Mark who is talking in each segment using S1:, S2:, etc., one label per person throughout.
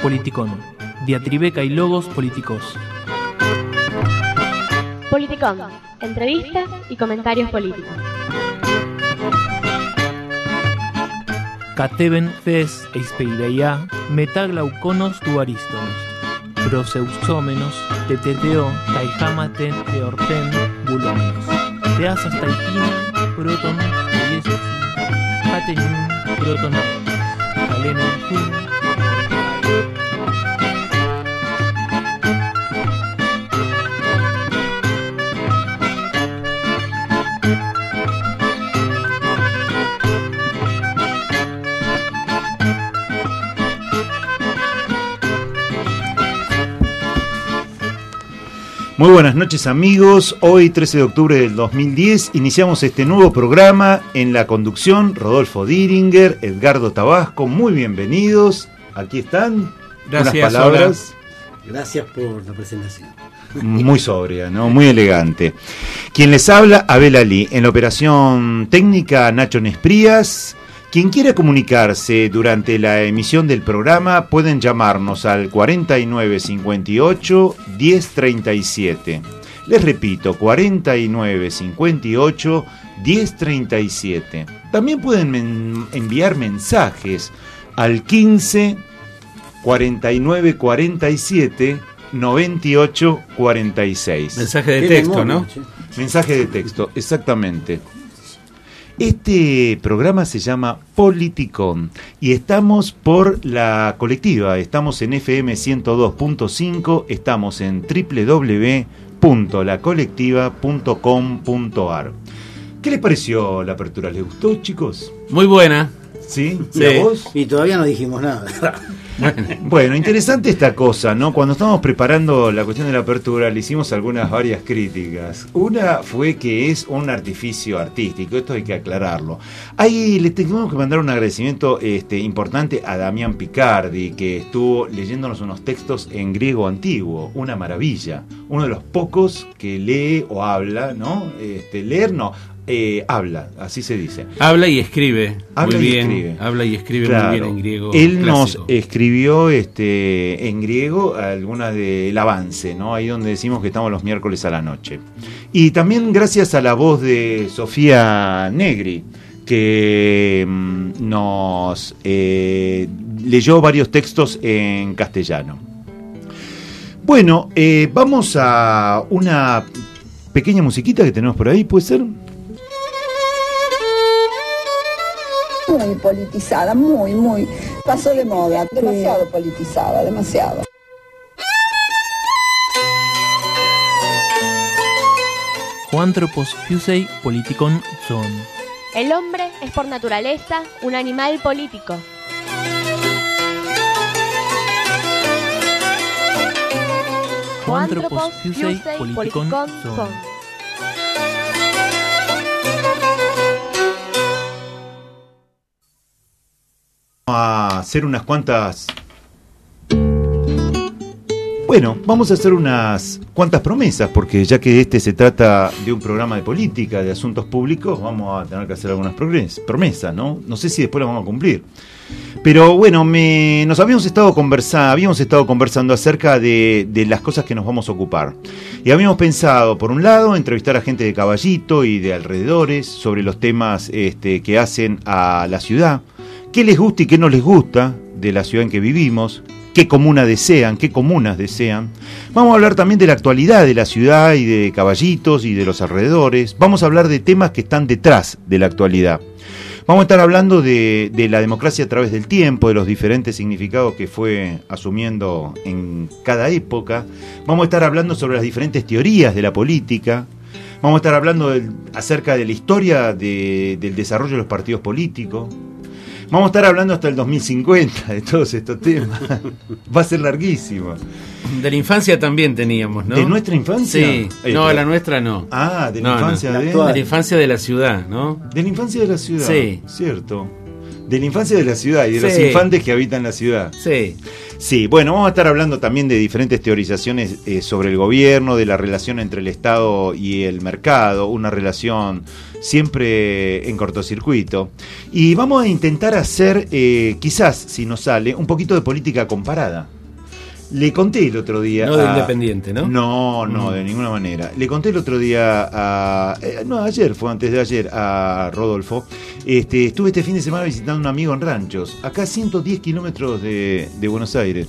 S1: Politicón. Diatribeca y logos políticos.
S2: Politicón. Entrevistas y comentarios políticos.
S1: Cateben fes eispeireia metaglauconos tuariston. Proseusómenos teteteo taijamaten eorten bulones. Teasas taipina proton yesus hatenun proton alenon kun.
S3: Muy buenas noches amigos, hoy 13 de octubre del 2010 iniciamos este nuevo programa en la conducción Rodolfo Diringer, Edgardo Tabasco, muy bienvenidos, aquí están,
S4: gracias,
S3: unas palabras.
S5: Hola. Gracias por la presentación.
S3: Muy sobria, ¿no? Muy elegante. Quien les habla, Abel Ali, en la operación técnica Nacho Nesprías. Quien quiera comunicarse durante la emisión del programa pueden llamarnos al 4958 1037. Les repito, 4958 1037. También pueden enviar mensajes al 15 49 47 98 46.
S4: Mensaje de texto, ¿no?
S3: Mensaje de texto, exactamente. Este programa se llama Politicón y estamos por la colectiva, estamos en FM 102.5, estamos en www.lacolectiva.com.ar. ¿Qué les pareció la apertura? ¿Les gustó, chicos?
S4: Muy buena.
S3: ¿Sí?
S4: Sí.
S3: ¿Y a vos?
S5: Y todavía no dijimos nada.
S3: Bueno, interesante esta cosa, ¿no? Cuando estábamos preparando la cuestión de la apertura le hicimos varias críticas. Una fue que es un artificio artístico, esto hay que aclararlo. Ahí le tenemos que mandar un agradecimiento importante a Damián Picardi, que estuvo leyéndonos unos textos en griego antiguo, una maravilla. Uno de los pocos que lee o habla, ¿no? Leer no. Habla, así se dice.
S4: Habla y escribe
S3: Habla
S4: muy
S3: y
S4: bien.
S3: escribe.
S4: Habla y escribe
S3: Claro.
S4: muy bien en griego.
S3: Él
S4: clásico.
S3: nos escribió en griego algunas del avance, ¿no? Ahí donde decimos que estamos los miércoles a la noche. Y también gracias a la voz de Sofía Negri, que nos leyó varios textos en castellano. Bueno, vamos a una pequeña musiquita que tenemos por ahí, ¿puede ser?
S6: Muy politizada, muy. Pasó de moda, demasiado politizada, demasiado.
S1: Hoanthropos fusei politikon son.
S2: El hombre es por naturaleza un animal político.
S1: Hoanthropos fusei politikon son.
S3: A hacer unas cuantas... Bueno, vamos a hacer unas cuantas promesas, porque ya que se trata de un programa de política, de asuntos públicos, vamos a tener que hacer algunas promesas, ¿no? No sé si después las vamos a cumplir. Pero bueno, habíamos estado conversando acerca de las cosas que nos vamos a ocupar. Y habíamos pensado, por un lado, entrevistar a gente de Caballito y de alrededores sobre los temas que hacen a la ciudad, qué les gusta y qué no les gusta de la ciudad en que vivimos, qué comunas desean. Vamos a hablar también de la actualidad de la ciudad y de Caballitos y de los alrededores. Vamos a hablar de temas que están detrás de la actualidad. Vamos a estar hablando de la democracia a través del tiempo, de los diferentes significados que fue asumiendo en cada época. Vamos a estar hablando sobre las diferentes teorías de la política. Vamos a estar hablando acerca de la historia del desarrollo de los partidos políticos. Vamos a estar hablando hasta el 2050 de todos estos temas. Va a ser larguísimo.
S4: De la infancia también teníamos, ¿no?
S3: ¿De nuestra infancia?
S4: Sí. No, la nuestra no.
S3: Ah, de la infancia
S4: no.
S3: de...
S4: De la infancia de la ciudad, ¿no?
S3: De la infancia de la ciudad.
S4: Sí.
S3: Cierto. De la infancia de la ciudad y de los
S4: Sí.
S3: infantes que habitan la ciudad.
S4: Sí.
S3: Sí, bueno, vamos a estar hablando también de diferentes teorizaciones sobre el gobierno, de la relación entre el Estado y el mercado, una relación siempre en cortocircuito. Y vamos a intentar hacer, quizás, si nos sale, un poquito de política comparada, Le conté el otro día.
S4: No de Independiente, ¿no?
S3: No, de ninguna manera. Le conté el otro día ayer, fue antes de ayer, a Rodolfo. Estuve este fin de semana visitando a un amigo en Ranchos, acá a 110 kilómetros de Buenos Aires.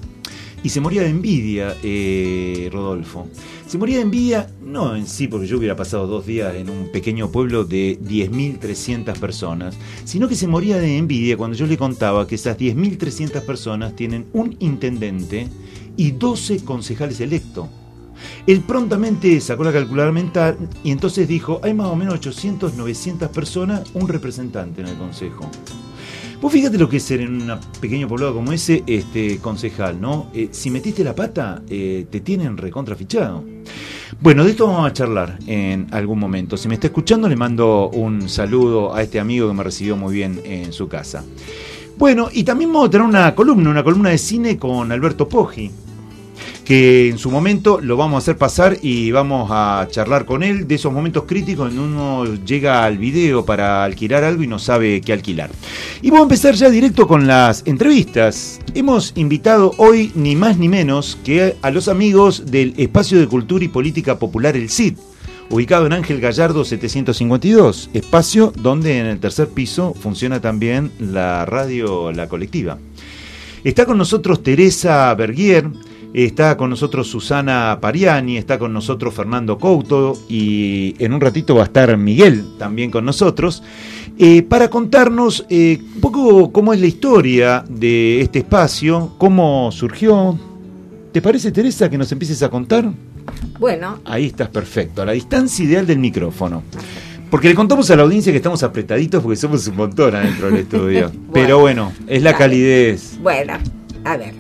S3: Y se moría de envidia, Rodolfo. Se moría de envidia, no en sí, porque yo hubiera pasado 2 días en un pequeño pueblo de 10.300 personas, sino que se moría de envidia cuando yo le contaba que esas 10.300 personas tienen un intendente y 12 concejales electos. Él prontamente sacó la calculadora mental y entonces dijo, hay más o menos 800, 900 personas, un representante en el consejo. Vos fíjate lo que es ser en un pequeño poblado como ese, concejal, ¿no? Si metiste la pata, te tienen recontrafichado. Bueno, de esto vamos a charlar en algún momento. Si me está escuchando, le mando un saludo a este amigo que me recibió muy bien en su casa. Bueno, y también vamos a tener una columna de cine con Alberto Poggi, que en su momento lo vamos a hacer pasar y vamos a charlar con él de esos momentos críticos donde uno llega al video para alquilar algo y no sabe qué alquilar. Y vamos a empezar ya directo con las entrevistas. Hemos invitado hoy ni más ni menos que a los amigos del Espacio de Cultura y Política Popular El CID, ubicado en Ángel Gallardo 752, espacio donde en el tercer piso funciona también la radio La Colectiva. Está con nosotros Teresa Bergier, está con nosotros Susana Pariani, está con nosotros Fernando Couto y en un ratito va a estar Miguel también con nosotros para contarnos un poco cómo es la historia de este espacio, cómo surgió. ¿Te parece, Teresa, que nos empieces a contar?
S7: Bueno.
S3: Ahí estás perfecto, a la distancia ideal del micrófono. Porque le contamos a la audiencia que estamos apretaditos porque somos un montón adentro del estudio. Bueno, pero bueno, es la calidez.
S7: Bueno, a ver.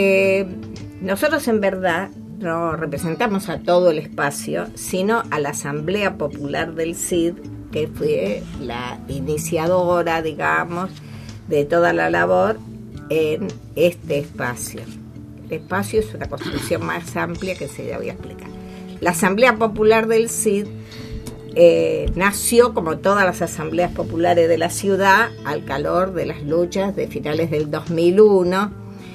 S7: Nosotros en verdad no representamos a todo el espacio, sino a la Asamblea Popular del CID, que fue la iniciadora, digamos, de toda la labor en este espacio. El espacio es una construcción más amplia que se voy a explicar. La Asamblea Popular del CID nació, como todas las asambleas populares de la ciudad, al calor de las luchas de finales del 2001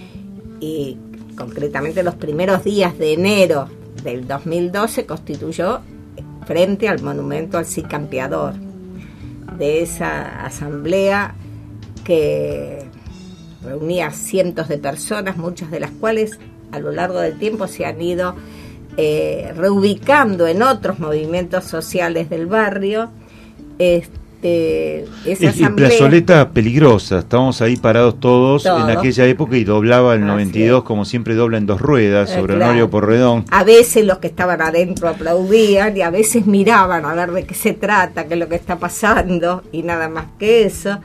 S7: y concretamente los primeros días de enero del 2002 se constituyó frente al monumento al Cid Campeador. De esa asamblea que reunía cientos de personas, muchas de las cuales a lo largo del tiempo se han ido reubicando en otros movimientos sociales del barrio. Esa asamblea,
S3: plazoleta peligrosa, estábamos ahí parados todos en aquella época y doblaba el 92 como siempre dobla en 2 ruedas sobre Honorio Porredón.
S7: A veces los que estaban adentro aplaudían y a veces miraban a ver de qué se trata, qué es lo que está pasando y nada más que eso.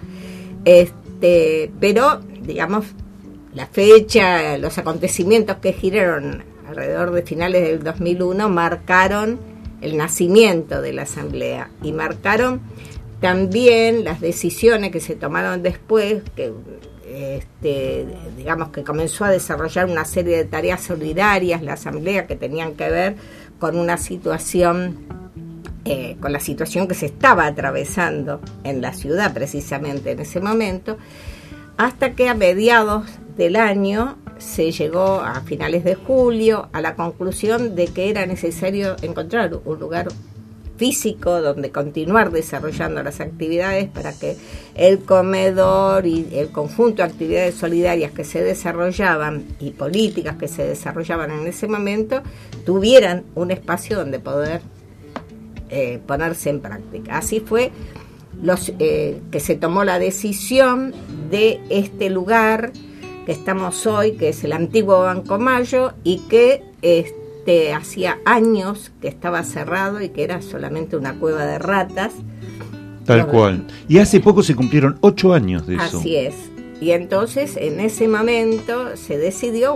S7: Pero digamos la fecha, los acontecimientos que giraron alrededor de finales del 2001 marcaron el nacimiento de la asamblea y marcaron también las decisiones que se tomaron después, que digamos que comenzó a desarrollar una serie de tareas solidarias la asamblea que tenían que ver con una situación, con la situación que se estaba atravesando en la ciudad precisamente en ese momento, hasta que a mediados del año se llegó a finales de julio a la conclusión de que era necesario encontrar un lugar físico donde continuar desarrollando las actividades para que el comedor y el conjunto de actividades solidarias que se desarrollaban y políticas que se desarrollaban en ese momento tuvieran un espacio donde poder ponerse en práctica. Así fue que se tomó la decisión de este lugar que estamos hoy, que es el antiguo Banco Mayo y que hacía años que estaba cerrado y que era solamente una cueva de ratas.
S3: Tal cual. Y hace poco se cumplieron 8 años de eso.
S7: Así es. Y entonces en ese momento se decidió,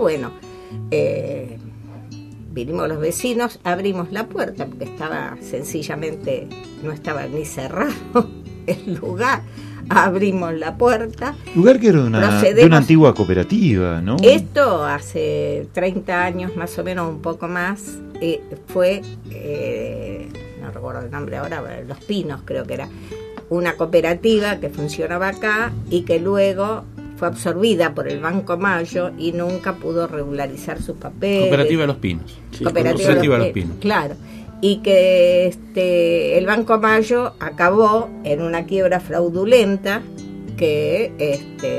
S7: vinimos los vecinos, abrimos la puerta porque estaba sencillamente, no estaba ni cerrado el lugar. Abrimos la puerta.
S3: Lugar que era de una antigua cooperativa, ¿no?
S7: Esto hace 30 años más o menos, un poco más, fue, no recuerdo el nombre ahora, Los Pinos creo que era, una cooperativa que funcionaba acá y que luego fue absorbida por el Banco Mayo y nunca pudo regularizar sus papeles.
S4: Cooperativa Los Pinos.
S7: Sí, Cooperativa Los Pinos. Claro. Y que el Banco Mayo acabó en una quiebra fraudulenta que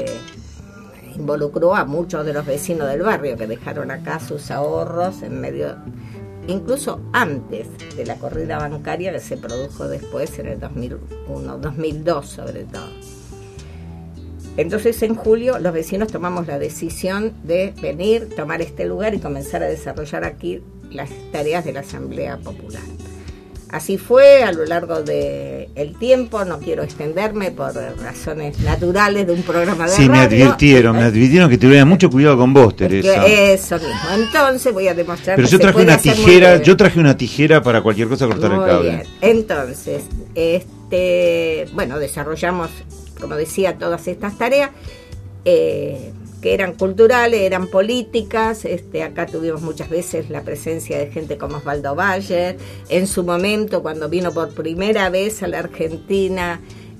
S7: involucró a muchos de los vecinos del barrio que dejaron acá sus ahorros en medio, incluso antes de la corrida bancaria que se produjo después en el 2001, 2002 sobre todo. Entonces en julio los vecinos tomamos la decisión de venir, tomar este lugar y comenzar a desarrollar aquí las tareas de la Asamblea Popular. Así fue a lo largo del tiempo, no quiero extenderme por razones naturales de un programa de radio.
S3: Sí, me advirtieron que tuviera mucho cuidado con vos, Teresa.
S7: Eso mismo, entonces voy a demostrar.
S3: Pero
S7: que
S3: yo traje una tijera para cualquier cosa cortar el cable.
S7: Bien. Entonces, desarrollamos, como decía, todas estas tareas, que eran culturales, eran políticas. Acá tuvimos muchas veces la presencia de gente como Osvaldo Bayer. En su momento, cuando vino por primera vez a la Argentina,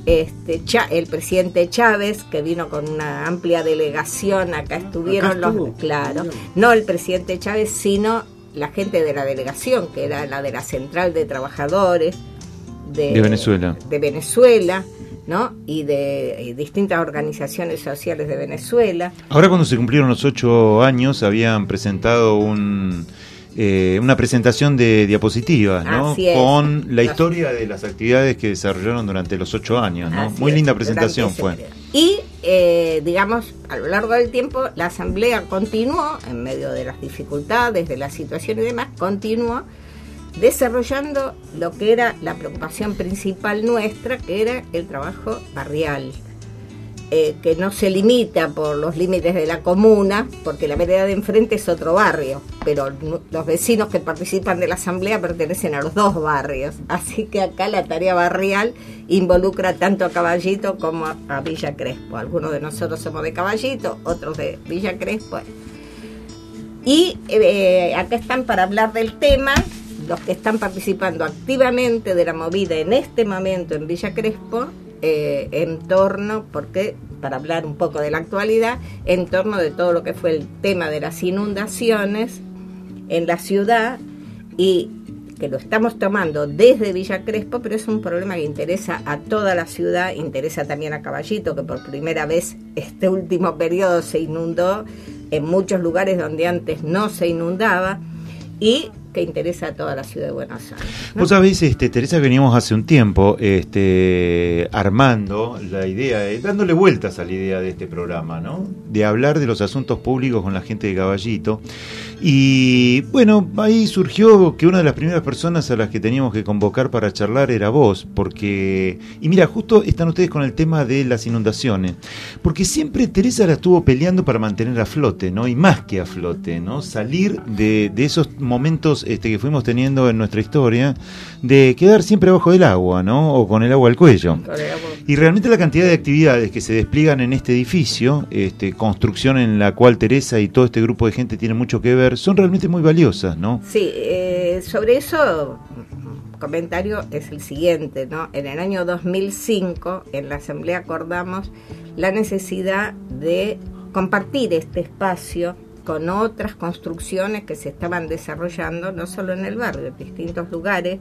S7: el presidente Chávez, que vino con una amplia delegación, acá estuvieron no el presidente Chávez, sino la gente de la delegación, que era la de la Central de Trabajadores de Venezuela, ¿no? Y de distintas organizaciones sociales de Venezuela.
S3: Ahora, cuando se cumplieron los 8 años, habían presentado una presentación de diapositivas, ¿no? Con la historia de las actividades que desarrollaron durante los 8 años, ¿no? Muy linda presentación fue.
S7: Y, a lo largo del tiempo, la Asamblea continuó, en medio de las dificultades, de la situación y demás, continuó desarrollando lo que era la preocupación principal nuestra, que era el trabajo barrial, que no se limita por los límites de la comuna, porque la vereda de enfrente es otro barrio, pero los vecinos que participan de la asamblea pertenecen a los 2 barrios, así que acá la tarea barrial involucra tanto a Caballito como a Villa Crespo. Algunos de nosotros somos de Caballito, otros de Villa Crespo, y acá están para hablar del tema los que están participando activamente de la movida en este momento en Villa Crespo, para hablar un poco de la actualidad, en torno de todo lo que fue el tema de las inundaciones en la ciudad, y que lo estamos tomando desde Villa Crespo, pero es un problema que interesa a toda la ciudad, interesa también a Caballito, que por primera vez este último periodo se inundó en muchos lugares donde antes no se inundaba, y que interesa a toda la ciudad de Buenos Aires, ¿no?
S3: Vos sabés, Teresa, veníamos hace un tiempo armando la idea, dándole vueltas a la idea de este programa, ¿no? De hablar de los asuntos públicos con la gente de Caballito. Y bueno, ahí surgió que una de las primeras personas a las que teníamos que convocar para charlar era vos, porque, y mira, justo están ustedes con el tema de las inundaciones, porque siempre Teresa la estuvo peleando para mantener a flote, ¿no? Y más que a flote, ¿no? Salir de esos momentos que fuimos teniendo en nuestra historia, de quedar siempre abajo del agua, ¿no? O con el agua al cuello. Y realmente la cantidad de actividades que se despliegan en este edificio, construcción en la cual Teresa y todo este grupo de gente tiene mucho que ver, son realmente muy valiosas, ¿no?
S7: Sí, sobre eso, comentario es el siguiente, ¿no? En el año 2005, en la Asamblea acordamos la necesidad de compartir este espacio con otras construcciones que se estaban desarrollando, no solo en el barrio, en distintos lugares,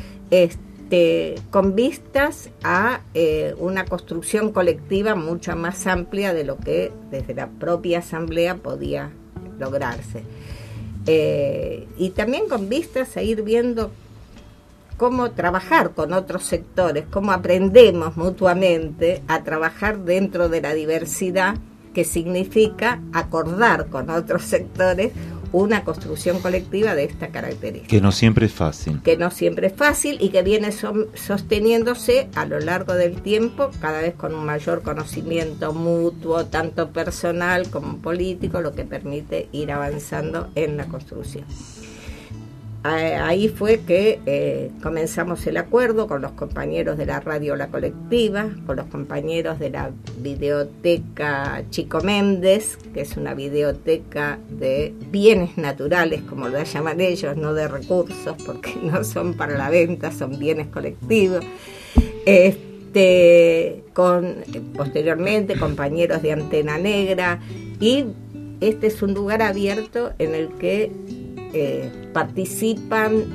S7: con vistas a una construcción colectiva mucho más amplia de lo que desde la propia asamblea podía lograrse. Y también con vistas a ir viendo cómo trabajar con otros sectores, cómo aprendemos mutuamente a trabajar dentro de la diversidad, que significa acordar con otros sectores una construcción colectiva de esta característica.
S3: Que no siempre es fácil.
S7: Que no siempre es fácil y que viene sosteniéndose a lo largo del tiempo, cada vez con un mayor conocimiento mutuo, tanto personal como político, lo que permite ir avanzando en la construcción. Ahí fue que comenzamos el acuerdo con los compañeros de la radio La Colectiva, con los compañeros de la videoteca Chico Méndez, que es una videoteca de bienes naturales, como lo llaman ellos, no de recursos, porque no son para la venta, son bienes colectivos. con posteriormente compañeros de Antena Negra, y este es un lugar abierto en el que participan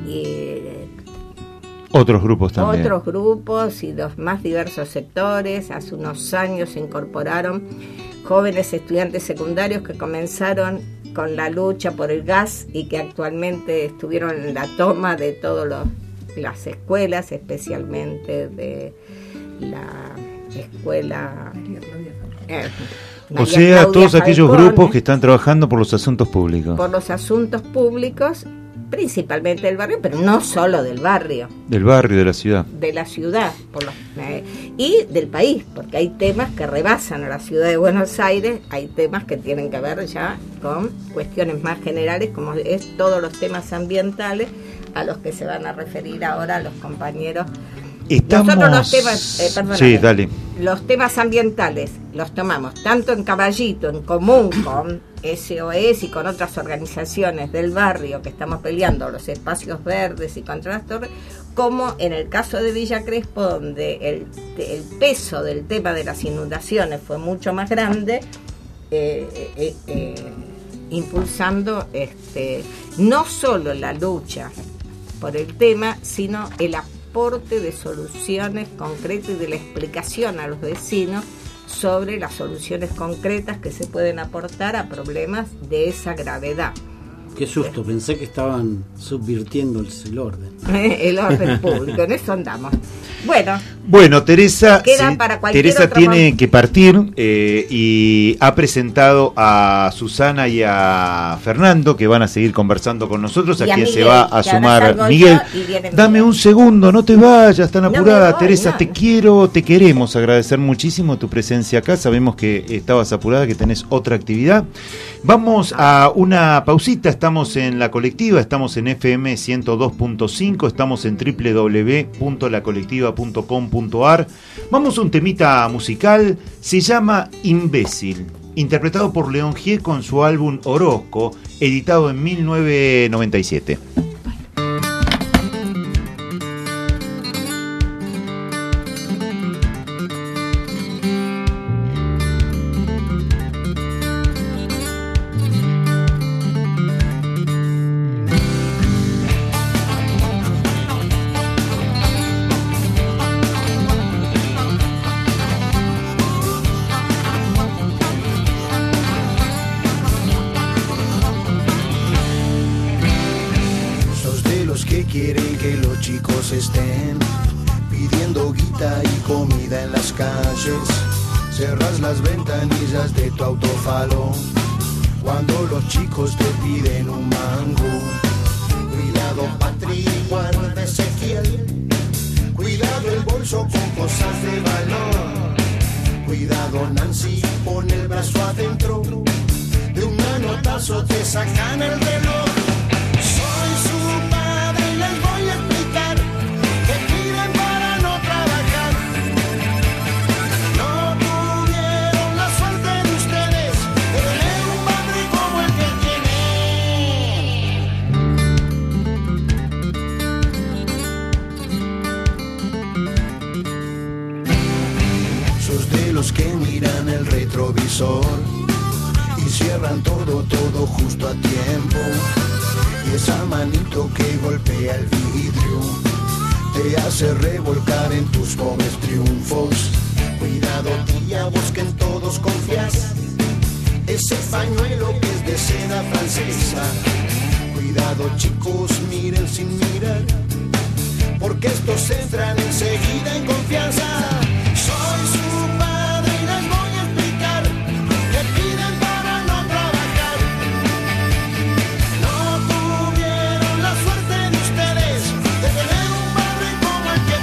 S3: otros grupos también.
S7: Otros grupos y los más diversos sectores. Hace unos años se incorporaron jóvenes estudiantes secundarios que comenzaron con la lucha por el gas y que actualmente estuvieron en la toma de todas las escuelas, especialmente de la escuela...
S3: o sea, todos aquellos grupos que están trabajando por los asuntos públicos.
S7: Por los asuntos públicos, principalmente del barrio, pero no solo del barrio.
S3: Del barrio, de la ciudad.
S7: De la ciudad, y del país, porque hay temas que rebasan a la ciudad de Buenos Aires, hay temas que tienen que ver ya con cuestiones más generales, como es todos los temas ambientales, a los que se van a referir ahora los compañeros. Nosotros los temas,
S3: dale.
S7: Los temas ambientales los tomamos tanto en Caballito, en común con SOS y con otras organizaciones del barrio que estamos peleando los espacios verdes y contra las torres, como en el caso de Villa Crespo, donde el peso del tema de las inundaciones fue mucho más grande, impulsando no solo la lucha por el tema, sino el aporte de soluciones concretas y de la explicación a los vecinos sobre las soluciones concretas que se pueden aportar a problemas de esa gravedad.
S5: Qué susto, pensé que estaban subvirtiendo el orden.
S7: El orden público, en eso andamos.
S3: Bueno, Teresa,
S7: Teresa
S3: tiene que partir y ha presentado a Susana y a Fernando, que van a seguir conversando con nosotros, a quien Miguel, se va a sumar Miguel. Dame un segundo, no te vayas tan apurada, Teresa, te queremos agradecer muchísimo tu presencia acá, sabemos que estabas apurada, que tenés otra actividad. Vamos a una pausita, estamos en La Colectiva, estamos en FM 102.5, estamos en www.lacolectiva.com.ar. Vamos a un temita musical, se llama Imbécil, interpretado por León G con su álbum Orozco, editado en 1997.
S8: Cerras las ventanillas de tu autofalón cuando los chicos te piden un mango. Cuidado, Patri, guarda Ezequiel. Cuidado el bolso con cosas de valor. Cuidado, Nancy, pon el brazo adentro. De un manotazo te sacan el reloj. Soy su padre y les voy a explicar que piden para no trabajar. No tuvieron la suerte de ustedes de tener un padre como el que tienen. Sos de los que miran el retrovisor y cierran todo justo a tiempo. Y esa manito que golpea el vidrio te hace revolcar en tus pobres triunfos. Cuidado, tía, vos que en todos confías. Ese pañuelo que es de seda francesa. Cuidado, chicos, miren sin mirar, porque estos entran enseguida en confianza. Soy su padre y les voy a explicar que piden para no trabajar. No tuvieron la suerte de ustedes de tener un padre como el que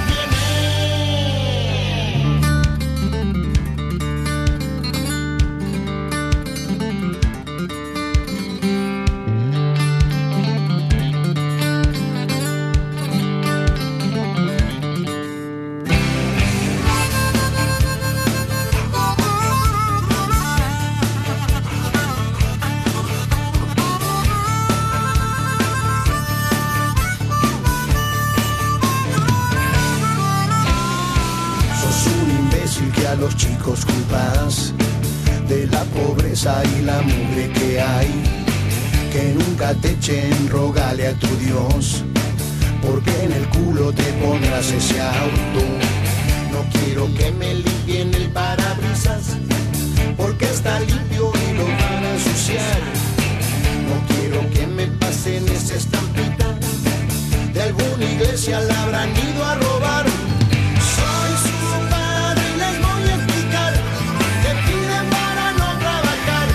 S8: hijos culpas de la pobreza y la mugre que hay. Que nunca te echen, rogale a tu Dios, porque en el culo te pondrás ese auto. No quiero que me limpien el parabrisas, porque está limpio y lo van a ensuciar. No quiero que me pasen esa estampita, de alguna iglesia la habrán ido a robar. Soy su padre y les voy a explicar que piden para no trabajar.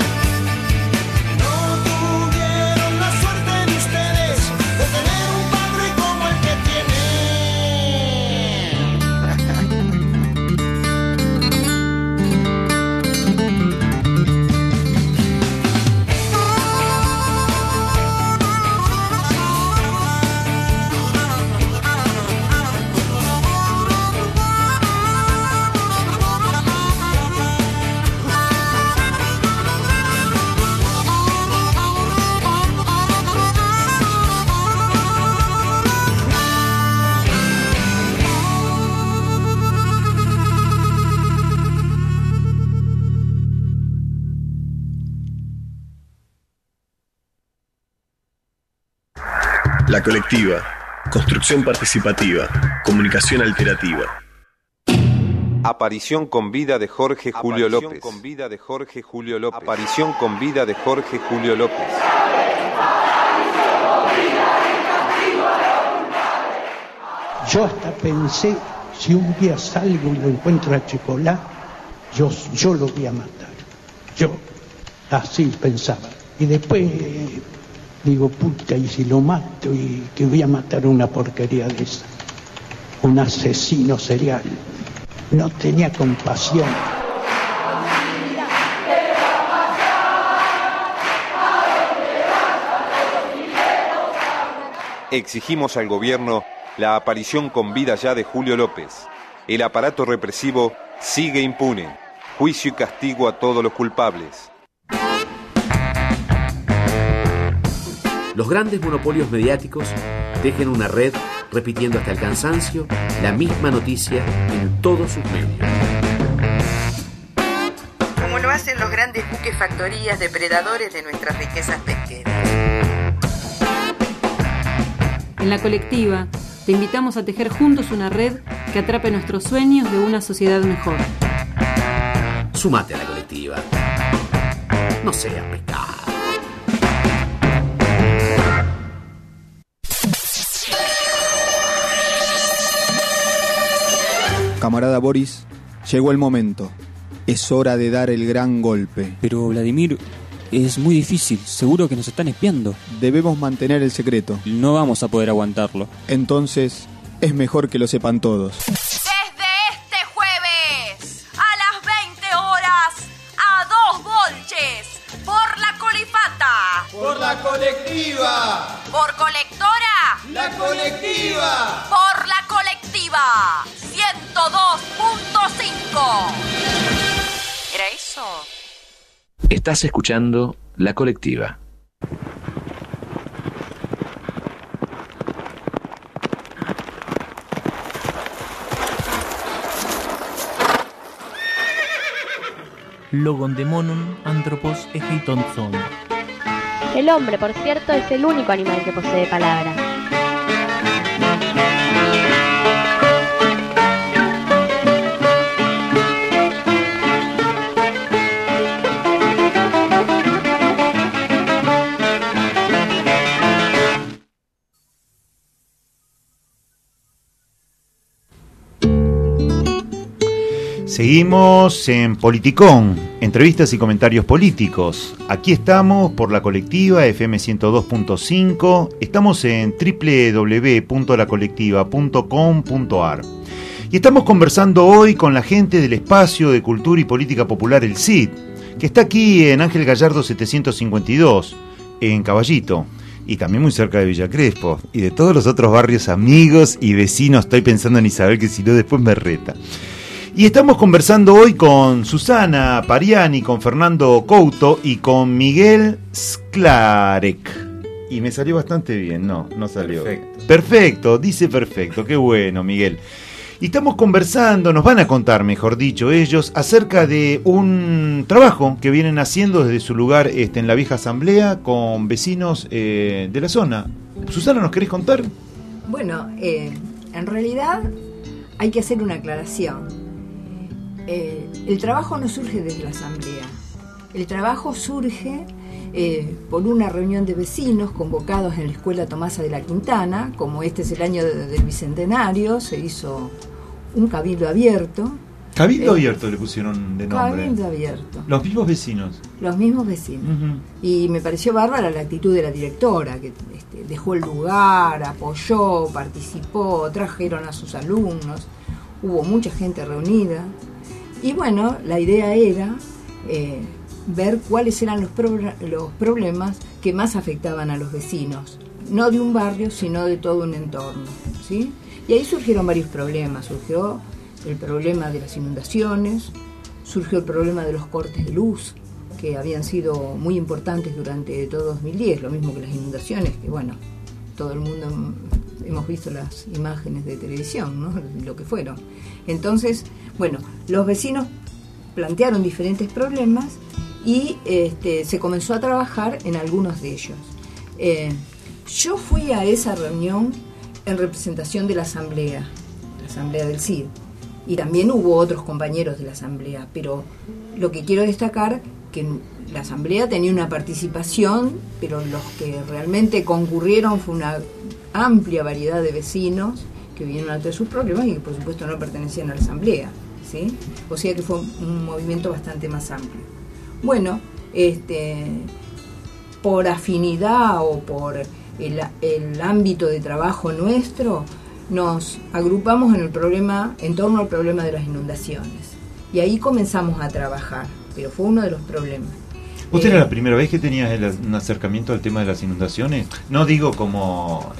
S8: No tuvieron la suerte de ustedes de tener un padre como el que
S9: La colectiva, construcción participativa, comunicación alternativa.
S10: Aparición con vida de Jorge Julio López. Con vida de Jorge Julio López. Aparición con vida de Jorge Julio López.
S11: Yo hasta pensé, si un día salgo y lo encuentro a Checolá, yo lo voy a matar. Yo así pensaba. Y después digo, puta, y si lo mato, y que voy a matar una porquería de esa. Un asesino serial. No tenía compasión.
S10: Exigimos al gobierno la aparición con vida ya de Julio López. El aparato represivo sigue impune. Juicio y castigo a todos los culpables.
S4: Los grandes monopolios mediáticos tejen una red repitiendo hasta el cansancio la misma noticia en todos sus medios.
S12: Como lo hacen los grandes buques factorías depredadores de nuestras riquezas pesqueras.
S13: En la colectiva, te invitamos a tejer juntos una red que atrape nuestros sueños de una sociedad mejor.
S4: Súmate a la colectiva. No seas pescado.
S14: Camarada Boris, llegó el momento. Es hora de dar el gran golpe.
S15: Pero Vladimir, es muy difícil. Seguro que nos están espiando.
S14: Debemos mantener el secreto.
S15: No vamos a poder aguantarlo.
S14: Entonces, es mejor que lo sepan todos.
S12: Desde este jueves, a las 20 horas, a 2 bolches, por la colifata.
S16: Por la colectiva.
S12: Por colectora.
S16: La colectiva.
S12: Por la colectiva. 102.5. ¿Era eso?
S17: Estás escuchando La Colectiva.
S1: Logondemonum anthropos egeiton son.
S2: El hombre, por cierto, es el único animal que posee palabra.
S3: Seguimos en Politicón, entrevistas y comentarios políticos. Aquí estamos por la colectiva FM 102.5. Estamos en www.lacolectiva.com.ar. Y estamos conversando hoy con la gente del Espacio de Cultura y Política Popular, el CID, que está aquí en Ángel Gallardo 752, en Caballito. Y también muy cerca de Villa Crespo. Y de todos los otros barrios amigos y vecinos. Estoy pensando en Isabel, que si no después me reta. Y estamos conversando hoy con Susana Pariani, con Fernando Couto y con Miguel Sklarek. Y me salió bastante bien, no salió.
S4: Perfecto.
S3: Perfecto, dice perfecto, qué bueno, Miguel. Y estamos conversando, nos van a contar, mejor dicho, ellos, acerca de un trabajo que vienen haciendo desde su lugar en la vieja asamblea con vecinos de la zona. Susana, ¿nos querés contar?
S18: Bueno, en realidad hay que hacer una aclaración. El trabajo no surge desde la asamblea. El trabajo surge por una reunión de vecinos convocados en la Escuela Tomasa de la Quintana. Como este es el año del Bicentenario, se hizo un cabildo abierto.
S3: Cabildo abierto le pusieron de nombre.
S18: Cabildo abierto.
S3: Los mismos vecinos.
S18: Los mismos vecinos. Y me pareció bárbara la actitud de la directora, que dejó el lugar, apoyó, participó, trajeron a sus alumnos, hubo mucha gente reunida. Y bueno, la idea era ver cuáles eran los problemas que más afectaban a los vecinos, no de un barrio, sino de todo un entorno, ¿sí? Y ahí surgieron varios problemas. Surgió el problema de las inundaciones, surgió el problema de los cortes de luz, que habían sido muy importantes durante todo 2010, lo mismo que las inundaciones, que bueno, todo el mundo hemos visto las imágenes de televisión, ¿no? Lo que fueron. Entonces, bueno, los vecinos plantearon diferentes problemas y se comenzó a trabajar en algunos de ellos. Yo fui a esa reunión en representación de la asamblea del CID, y también hubo otros compañeros de la asamblea, pero lo que quiero destacar que la asamblea tenía una participación, pero los que realmente concurrieron fue una amplia variedad de vecinos que vinieron a traer sus problemas y que por supuesto no pertenecían a la asamblea, ¿sí? O sea que fue un movimiento bastante más amplio. Bueno, por afinidad o por el ámbito de trabajo nuestro, nos agrupamos en torno al problema de las inundaciones. Y ahí comenzamos a trabajar, pero fue uno de los problemas.
S3: ¿Usted era la primera vez que tenías un acercamiento al tema de las inundaciones? No digo como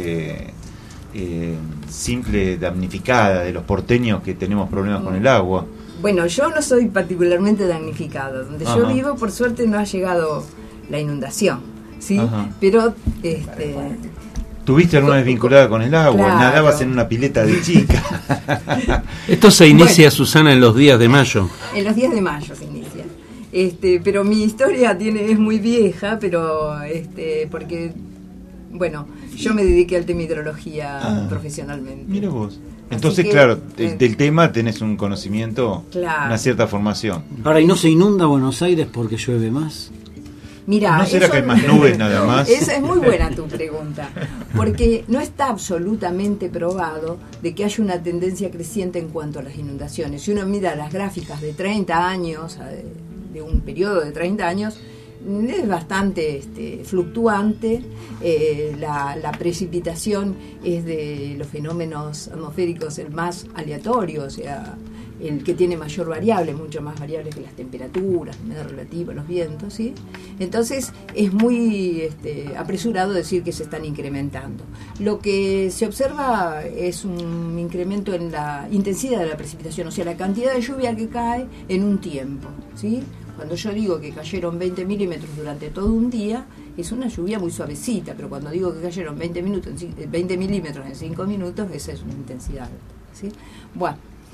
S3: simple damnificada de los porteños que tenemos problemas con el agua.
S18: Bueno, yo no soy particularmente damnificada. Donde yo vivo, por suerte, no ha llegado la inundación, ¿sí? Pero
S3: ¿tuviste alguna vez vinculada con el agua?
S18: Claro.
S3: ¿Nadabas en una pileta de chica?
S5: Esto se inicia, Susana, en los días de mayo.
S18: En los días de mayo se inicia. Pero mi historia es muy vieja, pero porque, bueno, yo me dediqué al tema hidrología profesionalmente.
S3: Mira vos. Entonces, claro, del tema tenés un conocimiento, una cierta formación.
S5: Ahora, ¿y no se inunda Buenos Aires porque llueve más?
S18: Mirá,
S3: ¿no será que hay más nubes nada más?
S18: Esa es muy buena tu pregunta, porque no está absolutamente probado de que haya una tendencia creciente en cuanto a las inundaciones. Si uno mira las gráficas de 30 años, de un periodo de 30 años, es bastante fluctuante. La precipitación es de los fenómenos atmosféricos el más aleatorio, o sea, el que tiene mayor variable, mucho más variable que las temperaturas, la humedad relativa, los vientos, ¿sí? Entonces es muy apresurado decir que se están incrementando. Lo que se observa es un incremento en la intensidad de la precipitación, o sea, la cantidad de lluvia que cae en un tiempo, ¿sí? Cuando yo digo que cayeron 20 milímetros durante todo un día, es una lluvia muy suavecita, pero cuando digo que cayeron 20 milímetros en 5 minutos, esa es una intensidad alta, ¿sí? Bueno,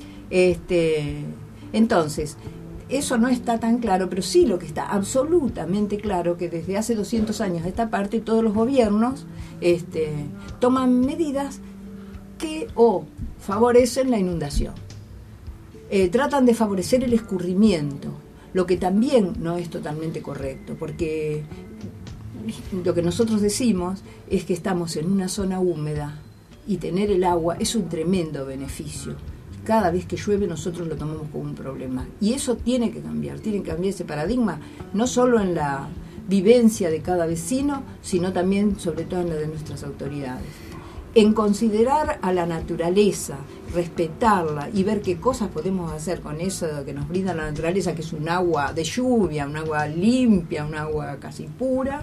S18: entonces, eso no está tan claro, pero sí lo que está absolutamente claro, que desde hace 200 años a esta parte todos los gobiernos toman medidas que favorecen la inundación, tratan de favorecer el escurrimiento, lo que también no es totalmente correcto, porque lo que nosotros decimos es que estamos en una zona húmeda y tener el agua es un tremendo beneficio. Cada vez que llueve nosotros lo tomamos como un problema. Y eso tiene que cambiar ese paradigma, no solo en la vivencia de cada vecino, sino también, sobre todo, en la de nuestras autoridades. En considerar a la naturaleza, respetarla y ver qué cosas podemos hacer con eso que nos brinda la naturaleza, que es un agua de lluvia, un agua limpia, un agua casi pura,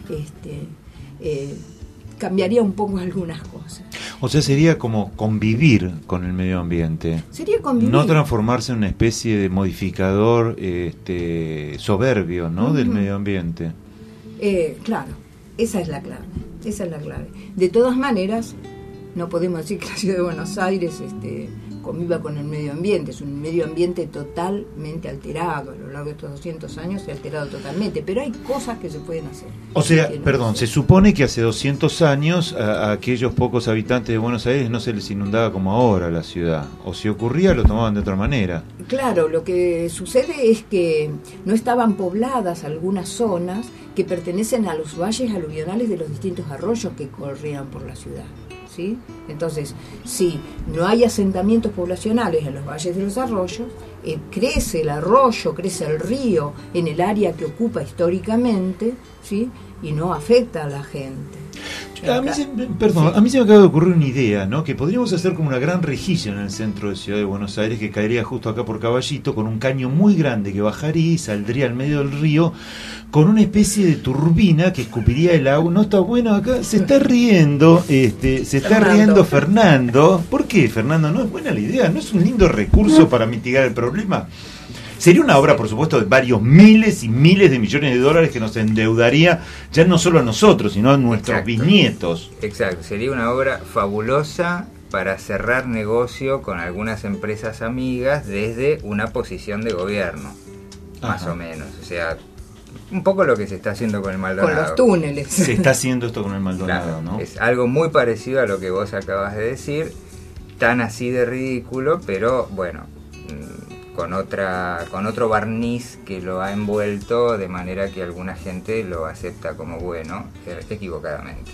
S18: cambiaría un poco algunas cosas.
S3: O sea, sería como convivir con el medio ambiente.
S18: Sería convivir.
S3: No transformarse en una especie de modificador soberbio, ¿no? Del medio ambiente.
S18: Claro, esa es la clave. Esa es la clave. De todas maneras, no podemos decir que la ciudad de Buenos Aires conviva con el medio ambiente. Es un medio ambiente totalmente alterado. A lo largo de estos 200 años se ha alterado totalmente, pero hay cosas que se pueden hacer.
S3: O sea, perdón, se supone que hace 200 años a aquellos pocos habitantes de Buenos Aires no se les inundaba como ahora la ciudad, o si ocurría lo tomaban de otra manera.
S18: Claro, lo que sucede es que no estaban pobladas algunas zonas que pertenecen a los valles aluvionales de los distintos arroyos que corrían por la ciudad, ¿sí? Entonces, si no hay asentamientos poblacionales en los valles de los arroyos, crece el arroyo, crece el río en el área que ocupa históricamente, ¿sí? Y no afecta a la gente.
S3: A mí se me acaba de ocurrir una idea, ¿no? Que podríamos hacer como una gran rejilla en el centro de Ciudad de Buenos Aires que caería justo acá por Caballito, con un caño muy grande que bajaría y saldría al medio del río con una especie de turbina que escupiría el agua. No está bueno acá, se está riendo, riendo Fernando. ¿Por qué, Fernando? No es buena la idea, ¿no es un lindo recurso para mitigar el problema? Sería una obra, por supuesto, de varios miles y miles de millones de dólares que nos endeudaría ya no solo a nosotros, sino a nuestros bisnietos.
S19: Exacto, sería una obra fabulosa para cerrar negocio con algunas empresas amigas desde una posición de gobierno, más o menos. O sea, un poco lo que se está haciendo con el Maldonado.
S18: Con los túneles.
S3: Se está haciendo esto con el Maldonado,
S19: claro,
S3: ¿no?
S19: Es algo muy parecido a lo que vos acabas de decir, tan así de ridículo, pero bueno, con otro barniz que lo ha envuelto de manera que alguna gente lo acepta como bueno, equivocadamente.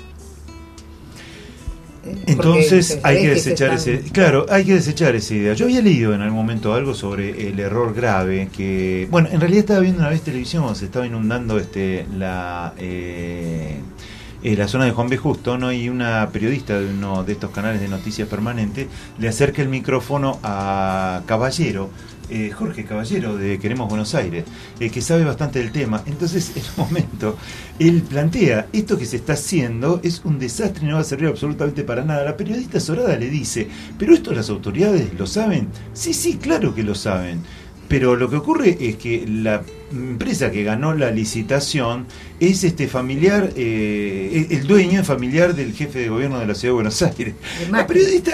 S3: Entonces hay que desechar hay que desechar esa idea. Yo había leído en algún momento algo sobre el error grave que, bueno, en realidad estaba viendo una vez televisión cuando se estaba inundando la zona de Juan B. Justo, ¿no? Y una periodista de uno de estos canales de noticias permanentes le acerca el micrófono a Caballero, Jorge Caballero de Queremos Buenos Aires, que sabe bastante del tema. Entonces, en un momento, él plantea, esto que se está haciendo es un desastre y no va a servir absolutamente para nada. La periodista Sorada le dice, ¿pero esto las autoridades lo saben? Sí, claro que lo saben. Pero lo que ocurre es que la empresa que ganó la licitación es familiar, el dueño es familiar del jefe de gobierno de la ciudad de Buenos Aires. La periodista,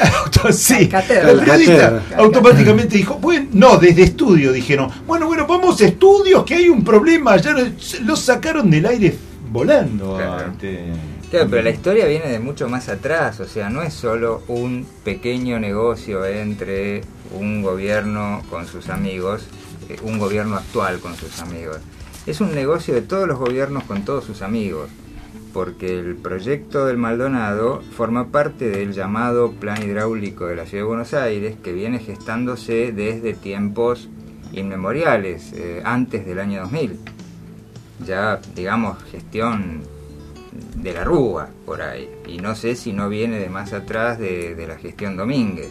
S3: automáticamente dijo, bueno, no, desde estudio dijeron, bueno, vamos a estudios, que hay un problema, ya lo sacaron del aire volando.
S19: Claro, pero la historia viene de mucho más atrás, o sea, no es solo un pequeño negocio entre un gobierno con sus amigos, un gobierno actual con sus amigos. Es un negocio de todos los gobiernos con todos sus amigos, porque el proyecto del Maldonado forma parte del llamado Plan Hidráulico de la Ciudad de Buenos Aires, que viene gestándose desde tiempos inmemoriales, antes del año 2000. Ya, digamos, gestión de la Rúa, por ahí. Y no sé si no viene de más atrás de la gestión Domínguez,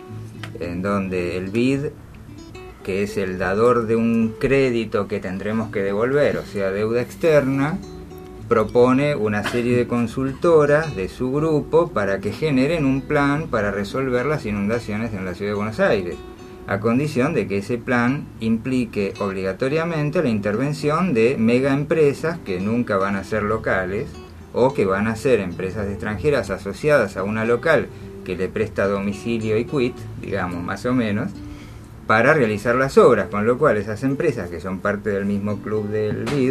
S19: en donde el BID, que es el dador de un crédito que tendremos que devolver, o sea, deuda externa, propone una serie de consultoras de su grupo para que generen un plan para resolver las inundaciones en la Ciudad de Buenos Aires, a condición de que ese plan implique obligatoriamente la intervención de megaempresas que nunca van a ser locales o que van a ser empresas extranjeras asociadas a una local que le presta domicilio y quit, digamos, más o menos, para realizar las obras, con lo cual esas empresas que son parte del mismo club del BID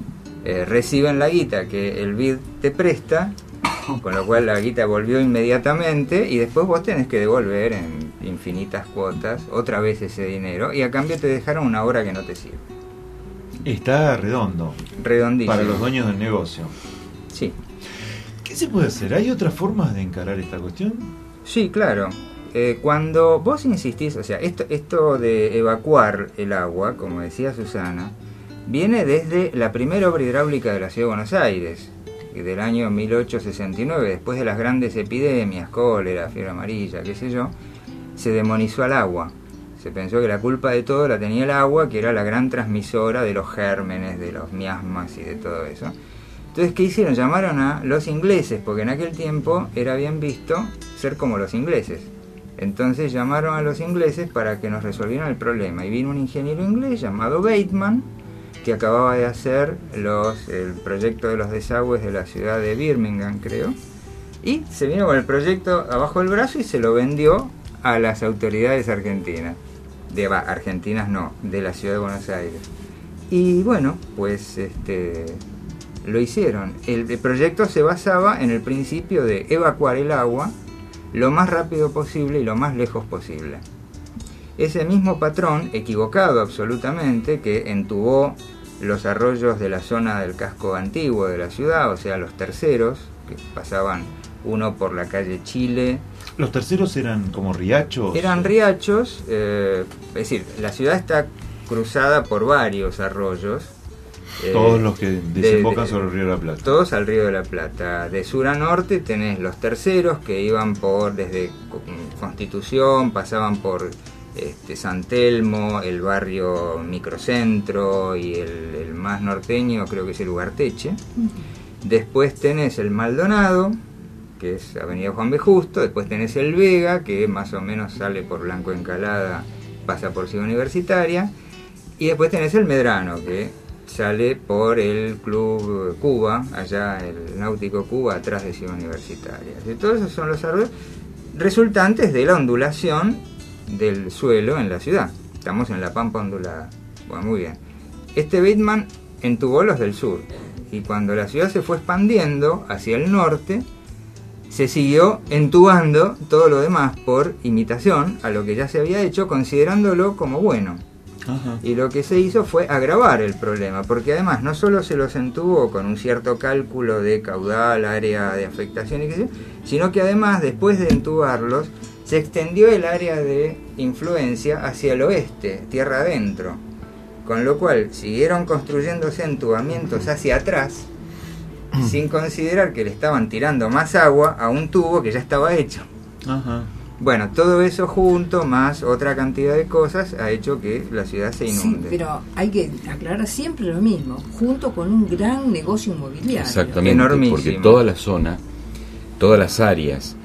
S19: reciben la guita que el BID te presta, con lo cual la guita volvió inmediatamente y después vos tenés que devolver en infinitas cuotas otra vez ese dinero y a cambio te dejaron una obra que no te sirve.
S3: Está redondo.
S19: Redondísimo.
S3: Para los dueños del negocio.
S19: Sí.
S3: ¿Qué se puede hacer? ¿Hay otras formas de encarar esta cuestión?
S19: Sí, claro. Cuando vos insistís, o sea, esto de evacuar el agua, como decía Susana, viene desde la primera obra hidráulica de la Ciudad de Buenos Aires, del año 1869, después de las grandes epidemias, cólera, fiebre amarilla, qué sé yo, se demonizó al agua. Se pensó que la culpa de todo la tenía el agua, que era la gran transmisora de los gérmenes, de los miasmas y de todo eso. Entonces, ¿qué hicieron? Llamaron a los ingleses, porque en aquel tiempo era bien visto ser como los ingleses. Entonces llamaron a los ingleses para que nos resolvieran el problema. Y vino un ingeniero inglés llamado Bateman, que acababa de hacer el proyecto de los desagües de la ciudad de Birmingham, creo. Y se vino con el proyecto abajo del brazo y se lo vendió a las autoridades argentinas. Argentinas no, de la ciudad de Buenos Aires. Y bueno, pues lo hicieron. El proyecto se basaba en el principio de evacuar el agua lo más rápido posible y lo más lejos posible. Ese mismo patrón, equivocado absolutamente, que entubó los arroyos de la zona del casco antiguo de la ciudad, o sea, los terceros, que pasaban uno por la calle Chile.
S3: ¿Los terceros eran como riachos?
S19: Eran riachos, es decir, la ciudad está cruzada por varios arroyos.
S3: Todos los que desembocan sobre el Río de la Plata.
S19: Todos al Río de la Plata. De sur a norte tenés los terceros que iban desde Constitución, pasaban por San Telmo, el barrio Microcentro y el más norteño creo que es el Ugarteche. Después tenés el Maldonado, que es Avenida Juan B. Justo. Después tenés el Vega, que más o menos sale por Blanco Encalada, pasa por Ciudad Universitaria. Y después tenés el Medrano, que sale por el Club Cuba, allá el Náutico Cuba, atrás de Ciudad Universitaria. Y todos esos son los arroyos resultantes de la ondulación del suelo en la ciudad. Estamos en la pampa ondulada. Bueno, muy bien. Bateman entubó los del sur, y cuando la ciudad se fue expandiendo hacia el norte, se siguió entubando todo lo demás por imitación a lo que ya se había hecho, considerándolo como bueno. Ajá. Y lo que se hizo fue agravar el problema, porque además no solo se los entubó con un cierto cálculo de caudal, área de afectación y qué sé yo, sino que además, después de entubarlos, se extendió el área de influencia hacia el oeste, tierra adentro, con lo cual siguieron construyéndose entubamientos hacia atrás, sin considerar que le estaban tirando más agua a un tubo que ya estaba hecho. Ajá. Bueno, todo eso junto, más otra cantidad de cosas, ha hecho que la ciudad se inunde.
S18: Sí, pero hay que aclarar siempre lo mismo, junto con un gran negocio inmobiliario.
S20: Exactamente,
S19: enormísimo.
S20: Porque toda la zona, todas las áreas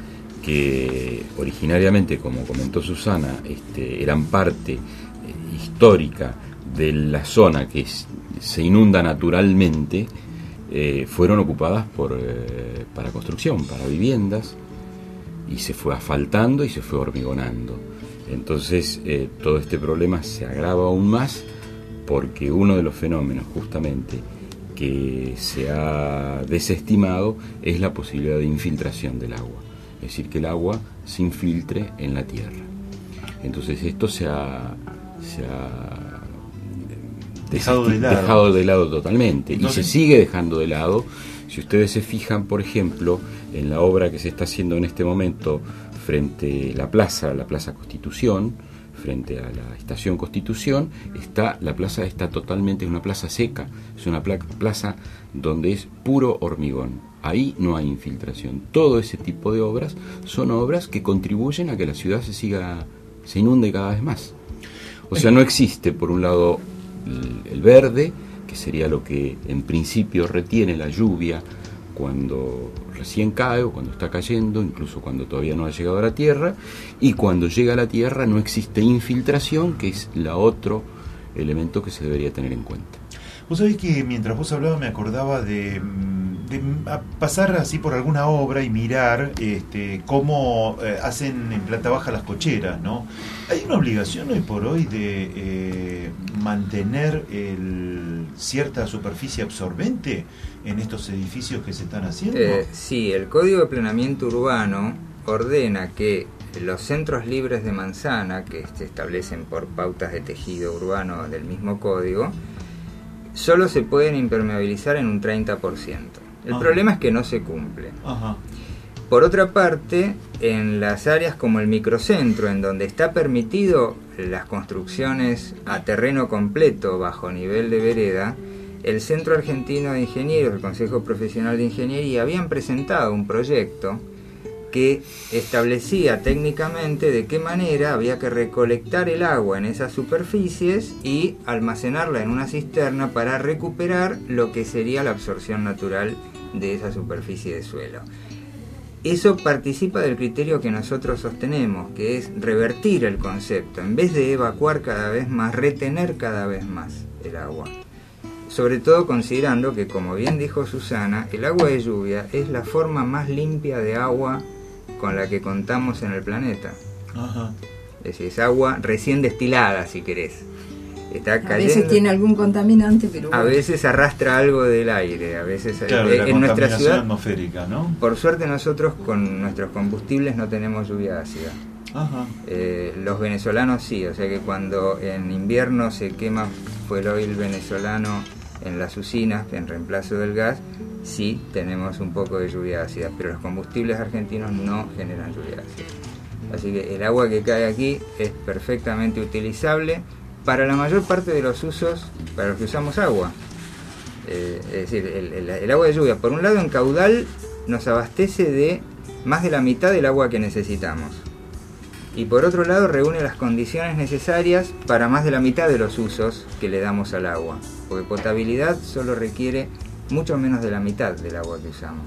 S20: que originariamente, como comentó Susana, eran parte histórica de la zona que se inunda naturalmente, fueron ocupadas para construcción, para viviendas, y se fue asfaltando y se fue hormigonando. Entonces todo este problema se agrava aún más porque uno de los fenómenos justamente que se ha desestimado es la posibilidad de infiltración del agua, es decir, que el agua se infiltre en la tierra. Entonces esto se ha dejado de lado totalmente. Entonces, y se sigue dejando de lado. Si ustedes se fijan, por ejemplo, en la obra que se está haciendo en este momento frente a la Plaza Constitución, frente a la Estación Constitución, la plaza está totalmente, es una plaza seca, es una plaza donde es puro hormigón. Ahí no hay infiltración. Todo ese tipo de obras son obras que contribuyen a que la ciudad se inunde cada vez más. O sea, no existe, por un lado, el verde, que sería lo que en principio retiene la lluvia cuando recién cae o cuando está cayendo, incluso cuando todavía no ha llegado a la tierra, y cuando llega a la tierra no existe infiltración, que es la otro elemento que se debería tener en cuenta.
S3: Vos sabés que mientras vos hablabas me acordaba de pasar así por alguna obra y mirar cómo hacen en planta baja las cocheras, ¿no? Hay una obligación hoy por hoy de mantener cierta superficie absorbente en estos edificios que se están haciendo.
S19: Sí, el Código de Planeamiento Urbano ordena que los centros libres de manzana, que se establecen por pautas de tejido urbano del mismo código, solo se pueden impermeabilizar en un 30%. El problema es que no se cumple. Ajá. Por otra parte, en las áreas como el microcentro, en donde está permitido las construcciones a terreno completo bajo nivel de vereda, el Centro Argentino de Ingenieros, el Consejo Profesional de Ingeniería, habían presentado un proyecto que establecía técnicamente de qué manera había que recolectar el agua en esas superficies y almacenarla en una cisterna para recuperar lo que sería la absorción natural de esa superficie de suelo. Eso participa del criterio que nosotros sostenemos, que es revertir el concepto, en vez de evacuar cada vez más, retener cada vez más el agua. Sobre todo considerando que, como bien dijo Susana, el agua de lluvia es la forma más limpia de agua con la que contamos en el planeta. Ajá. Es decir, es agua recién destilada, si querés. Está cayendo.
S18: A veces tiene algún contaminante, pero
S19: bueno. A veces arrastra algo del aire, a veces
S3: claro,
S19: en nuestra ciudad
S3: atmosférica, ¿no?
S19: Por suerte nosotros con nuestros combustibles no tenemos lluvia ácida.
S3: Ajá.
S19: Los venezolanos sí, o sea que cuando en invierno se quema fuel oil venezolano en las usinas en reemplazo del gas, sí tenemos un poco de lluvia ácida, pero los combustibles argentinos no generan lluvia ácida. Así que el agua que cae aquí es perfectamente utilizable para la mayor parte de los usos para los que usamos agua. Es decir, el agua de lluvia, por un lado en caudal, nos abastece de más de la mitad del agua que necesitamos. Y por otro lado reúne las condiciones necesarias para más de la mitad de los usos que le damos al agua. Porque potabilidad solo requiere mucho menos de la mitad del agua que usamos.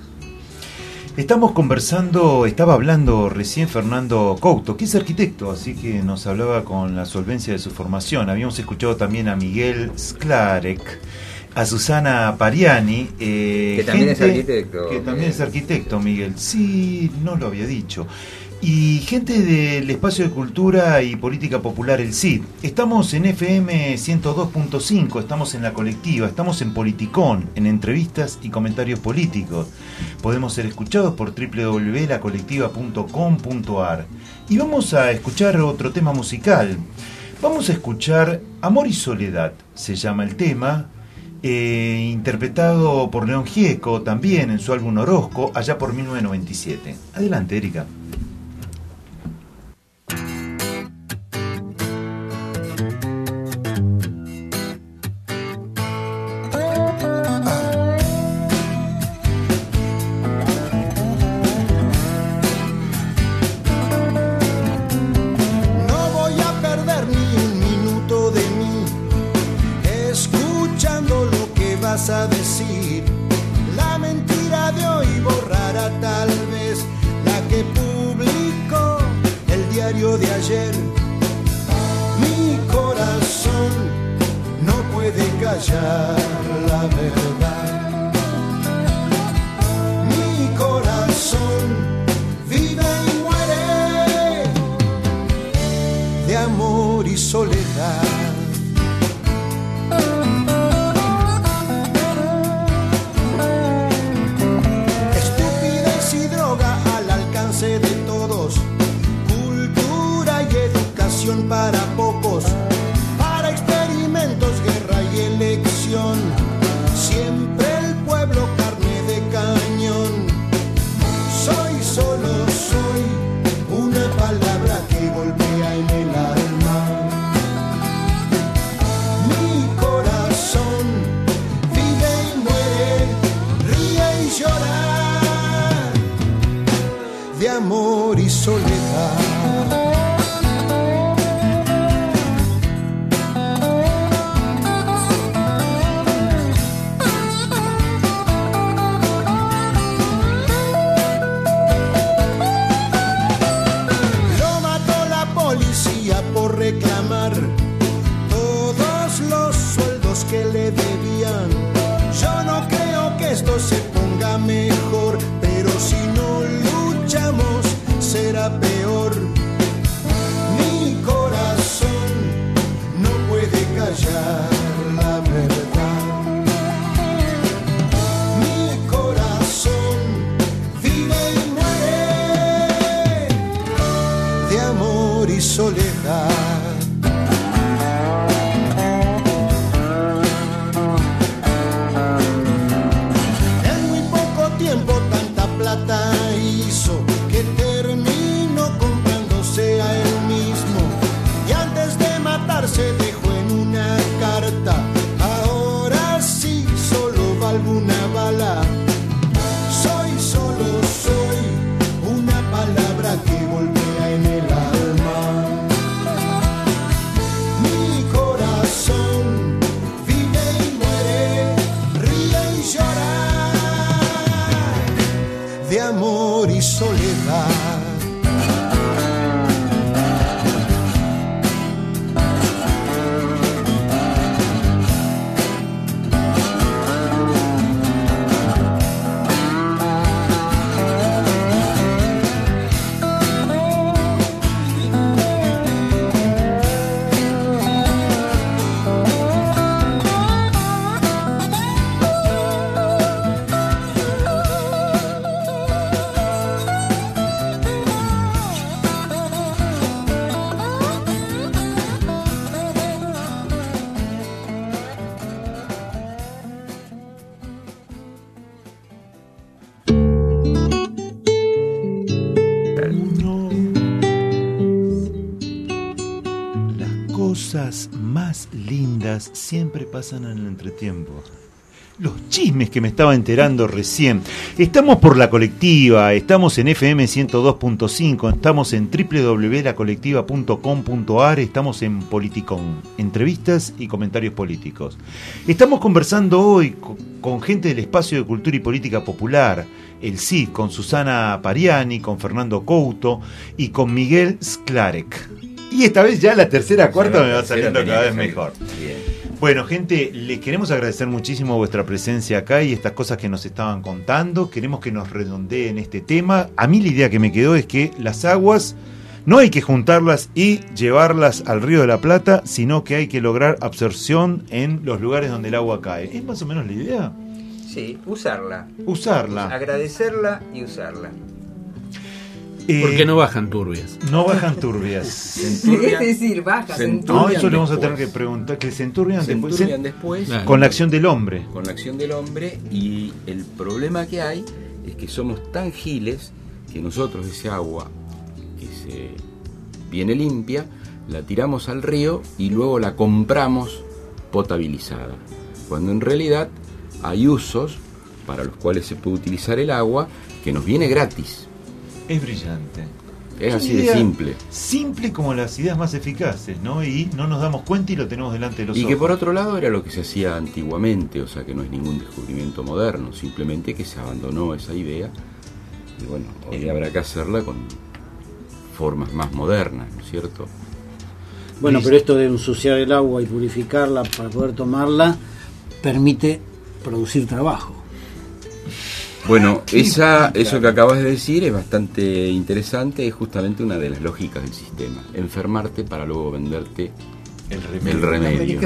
S3: Estaba hablando recién Fernando Couto, que es arquitecto, así que nos hablaba con la solvencia de su formación. Habíamos escuchado también a Miguel Sklarek, a Susana Pariani,
S19: que también es arquitecto.
S3: Que también es arquitecto, Miguel. Sí, no lo había dicho. Y gente del Espacio de Cultura y Política Popular, el CID. Estamos en FM 102.5, estamos en La Colectiva, estamos en Politicón, en entrevistas y comentarios políticos. Podemos ser escuchados por www.lacolectiva.com.ar. Y vamos a escuchar otro tema musical. Vamos a escuchar Amor y Soledad, se llama el tema, interpretado por León Gieco, también en su álbum Orozco, allá por 1997. Adelante, Erika.
S8: A decir la mentira de hoy borrará tal vez la que publicó el diario de ayer. Mi corazón no puede callar la verdad. Mi corazón vive y muere de amor y soledad. De todos, cultura y educación para pocos, para experimentos, guerra y elección, siempre el pueblo carne de cañón. Soy solo, soy una palabra que golpea en el alma. Mi corazón vive y muere, ríe y llora de amor y soledad. Lo mató la policía por reclamar todos los sueldos que le debían. Yo no creo que esto se ponga mejor, pero si no luchamos será peor. Mi corazón no puede callar la verdad. Mi corazón vive y muere de amor y soledad. En muy poco tiempo tanta plata hizo que terminó comprándose a él mismo, y antes de matarse dejó en una carta: ahora sí solo valgo una bala. Soy solo, soy una palabra que golpea en el alma. Mi corazón vive y muere, ríe y llora de amor y soledad.
S3: cosas más lindas siempre pasan en el entretiempo. Los chismes que me estaba enterando recién. Estamos por La Colectiva, estamos en FM 102.5, estamos en www.lacolectiva.com.ar, estamos en Politicón, entrevistas y comentarios políticos. Estamos conversando hoy con gente del Espacio de Cultura y Política Popular, el CID, con Susana Pariani, con Fernando Couto y con Miguel Sklarek. Y esta vez ya la tercera, cuarta me va saliendo cada vez mejor. Bien. Bueno, gente, les queremos agradecer muchísimo vuestra presencia acá y estas cosas que nos estaban contando. Queremos que nos redondeen este tema. A mí la idea que me quedó es que las aguas no hay que juntarlas y llevarlas al Río de la Plata, sino que hay que lograr absorción en los lugares donde el agua cae. ¿Es más o menos la idea?
S19: Sí, usarla.
S3: Usarla.
S19: Agradecerla y usarla.
S1: Porque no bajan turbias.
S3: No bajan turbias.
S18: Es decir, bajan.
S3: No, eso le vamos a tener que preguntar. Que se enturbian
S20: después.
S3: Con la acción del hombre.
S20: Con la acción del hombre. Y el problema que hay es que somos tan giles que nosotros ese agua que se viene limpia la tiramos al río y luego la compramos potabilizada. Cuando en realidad hay usos para los cuales se puede utilizar el agua que nos viene gratis.
S3: Es brillante.
S20: Es así de simple.
S3: Simple como las ideas más eficaces, ¿no? Y no nos damos cuenta y lo tenemos delante de los ojos.
S20: Y que por otro lado era lo que se hacía antiguamente, o sea que no es ningún descubrimiento moderno, simplemente que se abandonó esa idea. Y bueno, hoy habrá que hacerla con formas más modernas, ¿no es cierto?
S5: Bueno, pero esto de ensuciar el agua y purificarla para poder tomarla permite producir trabajo.
S20: Bueno, eso que acabas de decir es bastante interesante, es justamente una de las lógicas del sistema. Enfermarte para luego venderte el remedio.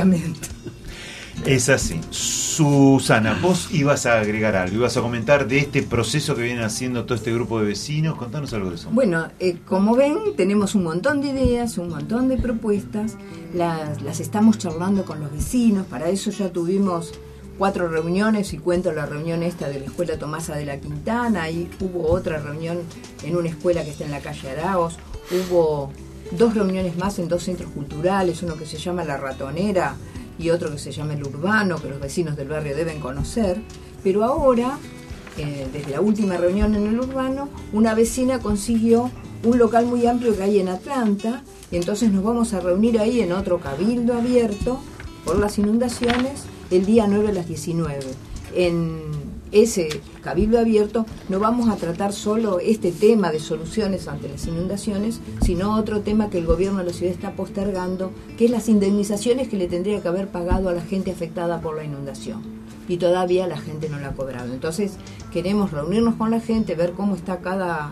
S3: Es así. Susana, vos ibas a agregar algo, ibas a comentar de este proceso que vienen haciendo todo este grupo de vecinos. Contanos algo de eso.
S18: Bueno, como ven, tenemos un montón de ideas, un montón de propuestas, las estamos charlando con los vecinos. Para eso ya tuvimos 4 reuniones, y cuento la reunión esta de la Escuela Tomasa de la Quintana. Ahí hubo otra reunión en una escuela que está en la calle Araos. Hubo 2 reuniones más en 2 centros culturales, uno que se llama La Ratonera y otro que se llama El Urbano, que los vecinos del barrio deben conocer. Pero ahora, desde la última reunión en El Urbano, una vecina consiguió un local muy amplio que hay en Atlanta, y entonces nos vamos a reunir ahí en otro cabildo abierto por las inundaciones el día 9 a las 19. En ese cabildo abierto no vamos a tratar solo este tema de soluciones ante las inundaciones, sino otro tema que el gobierno de la ciudad está postergando, que es las indemnizaciones que le tendría que haber pagado a la gente afectada por la inundación. Y todavía la gente no la ha cobrado. Entonces queremos reunirnos con la gente, ver cómo está cada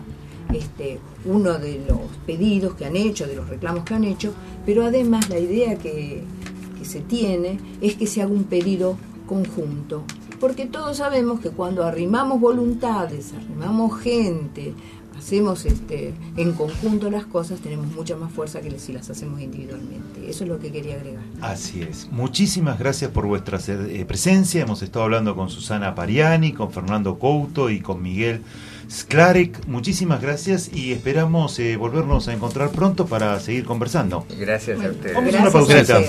S18: uno de los pedidos que han hecho, de los reclamos que han hecho, pero además la idea que se tiene es que se haga un pedido conjunto, porque todos sabemos que cuando arrimamos voluntades, arrimamos gente, hacemos en conjunto las cosas, tenemos mucha más fuerza que si las hacemos individualmente. Eso es lo que quería agregar.
S3: Así es. Muchísimas gracias por vuestra presencia. Hemos estado hablando con Susana Pariani, con Fernando Couto y con Miguel Sklarek. Muchísimas gracias y esperamos volvernos a encontrar pronto para seguir conversando.
S19: Gracias a ustedes.
S3: Vamos a una pausita.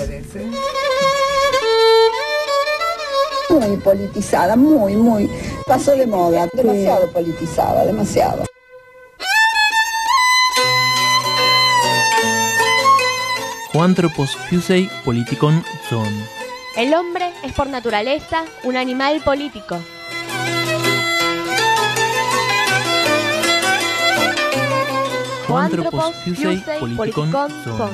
S6: Muy politizada, muy. Pasó de moda, demasiado politizada, demasiado.
S1: Joantropos Fusei Politikon Zon.
S2: El hombre es por naturaleza un animal político.
S1: Joantropos Fusei Politikon Zon.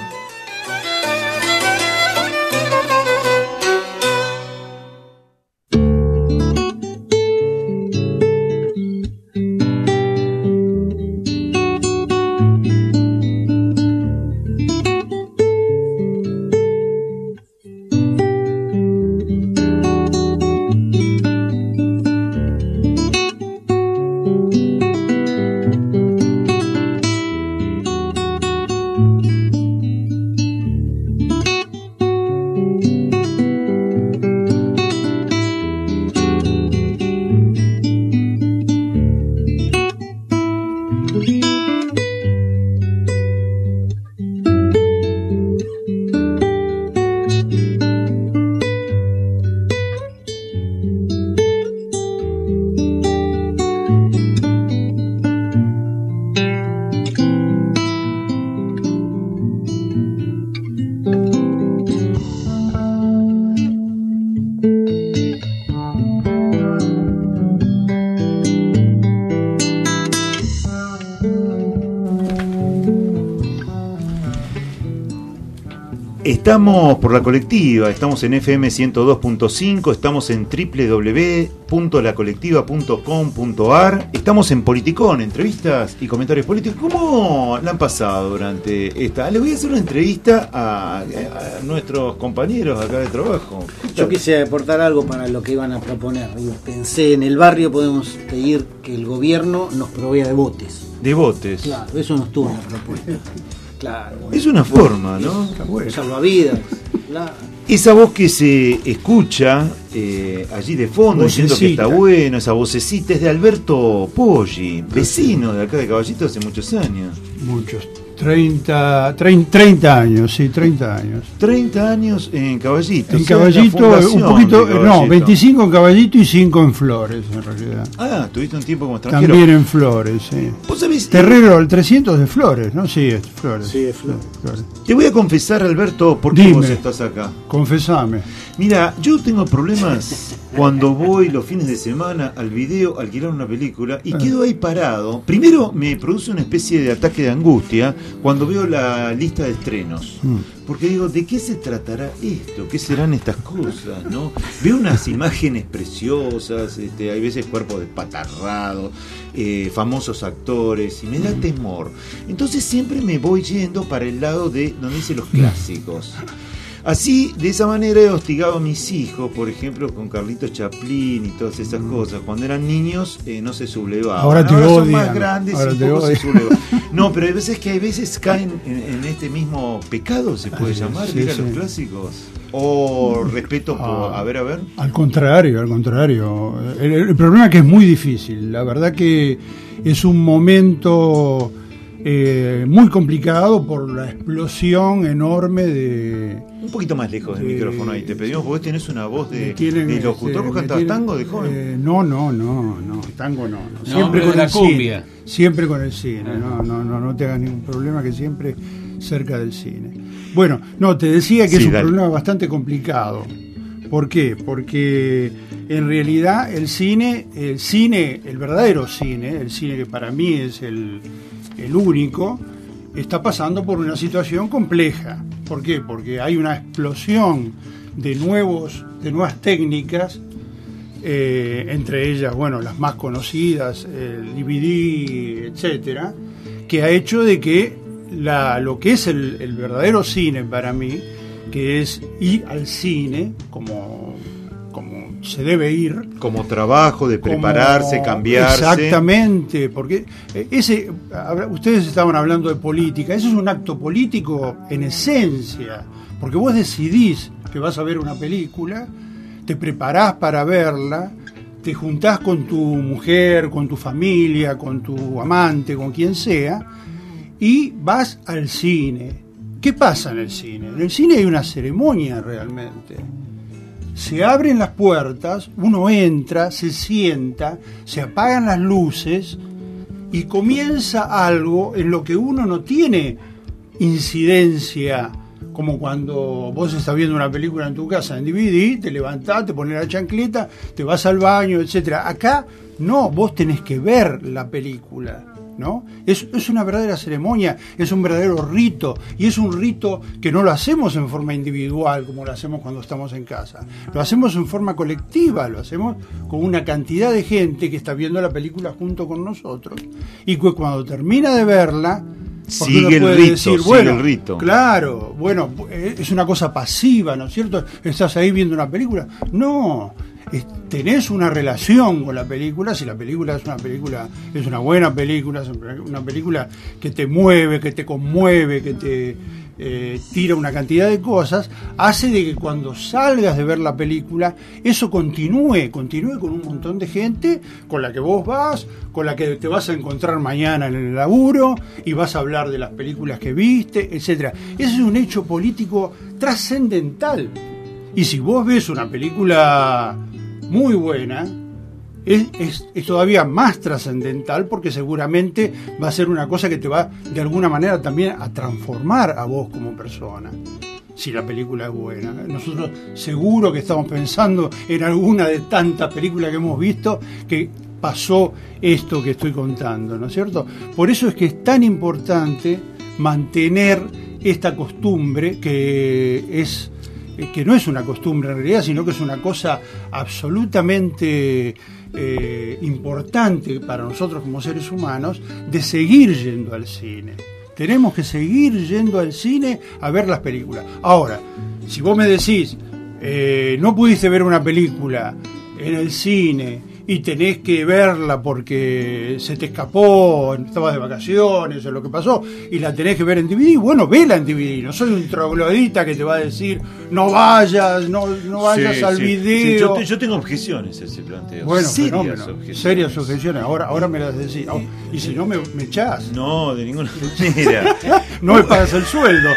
S3: Estamos por La Colectiva, estamos en FM 102.5, estamos en www.lacolectiva.com.ar, estamos en Politicón, entrevistas y comentarios políticos. ¿Cómo la han pasado durante esta? Les voy a hacer una entrevista a nuestros compañeros acá de trabajo.
S5: Yo quise aportar algo para lo que iban a proponer. Pensé, en el barrio podemos pedir que el gobierno nos provea de botes.
S3: De botes.
S5: Claro, eso no estuvo en la propuesta. Claro.
S3: Es una forma, ¿no?
S5: Salvavidas. Claro.
S3: Esa voz que se escucha allí de fondo
S11: vocecita,
S3: diciendo que está bueno, esa vocecita es de Alberto Poggi, vecino de acá de Caballito hace muchos años.
S11: Muchos. 30 años, sí, 30 años.
S3: 30 años en Caballito.
S11: En Caballito, un poquito, no, 25 en Caballito y 5 en Flores, en realidad.
S3: Ah, tuviste un tiempo como extranjero.
S11: También en Flores, sí.
S3: ¿Vos sabés?
S11: Terrero, el 300 de Flores, ¿no? Sí, es Flores.
S5: Sí, es Flores.
S3: Te voy a confesar, Alberto, por qué vos estás acá.
S11: Confesame.
S3: Mira, yo tengo problemas cuando voy los fines de semana al video a alquilar una película y quedo ahí parado. Primero me produce una especie de ataque de angustia cuando veo la lista de estrenos. Porque digo, ¿de qué se tratará esto? ¿Qué serán estas cosas? ¿No? Veo unas imágenes preciosas, hay veces cuerpos despatarrados, famosos actores, y me da temor. Entonces siempre me voy yendo para el lado de donde dice los clásicos. Así, de esa manera he hostigado a mis hijos, por ejemplo, con Carlitos Chaplin y todas esas cosas. Cuando eran niños no se sublevaban.
S11: Ahora
S3: son más grandes y poco se sublevan. No, pero hay veces que caen en este mismo pecado, se puede llamar, sí, los clásicos. O respeto por... A ver.
S11: Al contrario. El problema es que es muy difícil. La verdad que es un momento muy complicado por la explosión enorme de...
S3: Un poquito más lejos del micrófono ahí, te pedimos, porque vos tenés una voz de locutor. ¿Vos cantabas tango de joven?
S11: No, tango no. Siempre con la cumbia. Siempre con el cine, no te hagas ningún problema, que siempre cerca del cine. Bueno, te decía que es un problema bastante complicado. ¿Por qué? Porque en realidad el verdadero cine, el cine que para mí es el único, está pasando por una situación compleja. ¿Por qué? Porque hay una explosión de nuevas técnicas, entre ellas, las más conocidas, el DVD, etcétera, que ha hecho de que lo que es el verdadero cine para mí, que es ir al cine como se debe ir,
S3: como trabajo de prepararse, cambiarse.
S11: Exactamente, porque ustedes estaban hablando de política, eso es un acto político en esencia, porque vos decidís que vas a ver una película, te preparás para verla, te juntás con tu mujer, con tu familia, con tu amante, con quien sea, y vas al cine. ¿Qué pasa en el cine? En el cine hay una ceremonia realmente. Se abren las puertas, uno entra, se sienta, se apagan las luces y comienza algo en lo que uno no tiene incidencia, como cuando vos estás viendo una película en tu casa en DVD, te levantás, te pones la chancleta, te vas al baño, etcétera. Acá no, vos tenés que ver la película, ¿no? Es una verdadera ceremonia, es un verdadero rito, y es un rito que no lo hacemos en forma individual como lo hacemos cuando estamos en casa, lo hacemos en forma colectiva, lo hacemos con una cantidad de gente que está viendo la película junto con nosotros, y que cuando termina de verla
S3: sigue el rito.
S11: Claro, es una cosa pasiva, ¿no es cierto? ¿Estás ahí viendo una película? No, tenés una relación con la película. Si la película es una buena película, es una película que te mueve, que te conmueve, que te tira una cantidad de cosas, hace de que cuando salgas de ver la película eso continúe con un montón de gente con la que vos vas, con la que te vas a encontrar mañana en el laburo y vas a hablar de las películas que viste, etcétera. Eso es un hecho político trascendental. Y si vos ves una película muy buena, es todavía más trascendental, porque seguramente va a ser una cosa que te va de alguna manera también a transformar a vos como persona, si la película es buena. Nosotros seguro que estamos pensando en alguna de tantas películas que hemos visto que pasó esto que estoy contando, ¿no es cierto? Por eso es que es tan importante
S21: mantener esta costumbre que no es una costumbre en realidad, sino que es una cosa absolutamente importante para nosotros como seres humanos, de seguir yendo al cine. Tenemos que seguir yendo al cine a ver las películas. Ahora, si vos me decís, no pudiste ver una película en el cine y tenés que verla porque se te escapó, estabas de vacaciones o lo que pasó, y la tenés que ver en DVD, bueno, vela en DVD. No soy un troglodita que te va a decir no vayas al video.
S3: Sí, yo tengo objeciones a ese planteo.
S21: Bueno, serias objeciones. Ahora me las decís. Y si no, me echás.
S3: No, de ninguna manera.
S21: No me pagas el sueldo.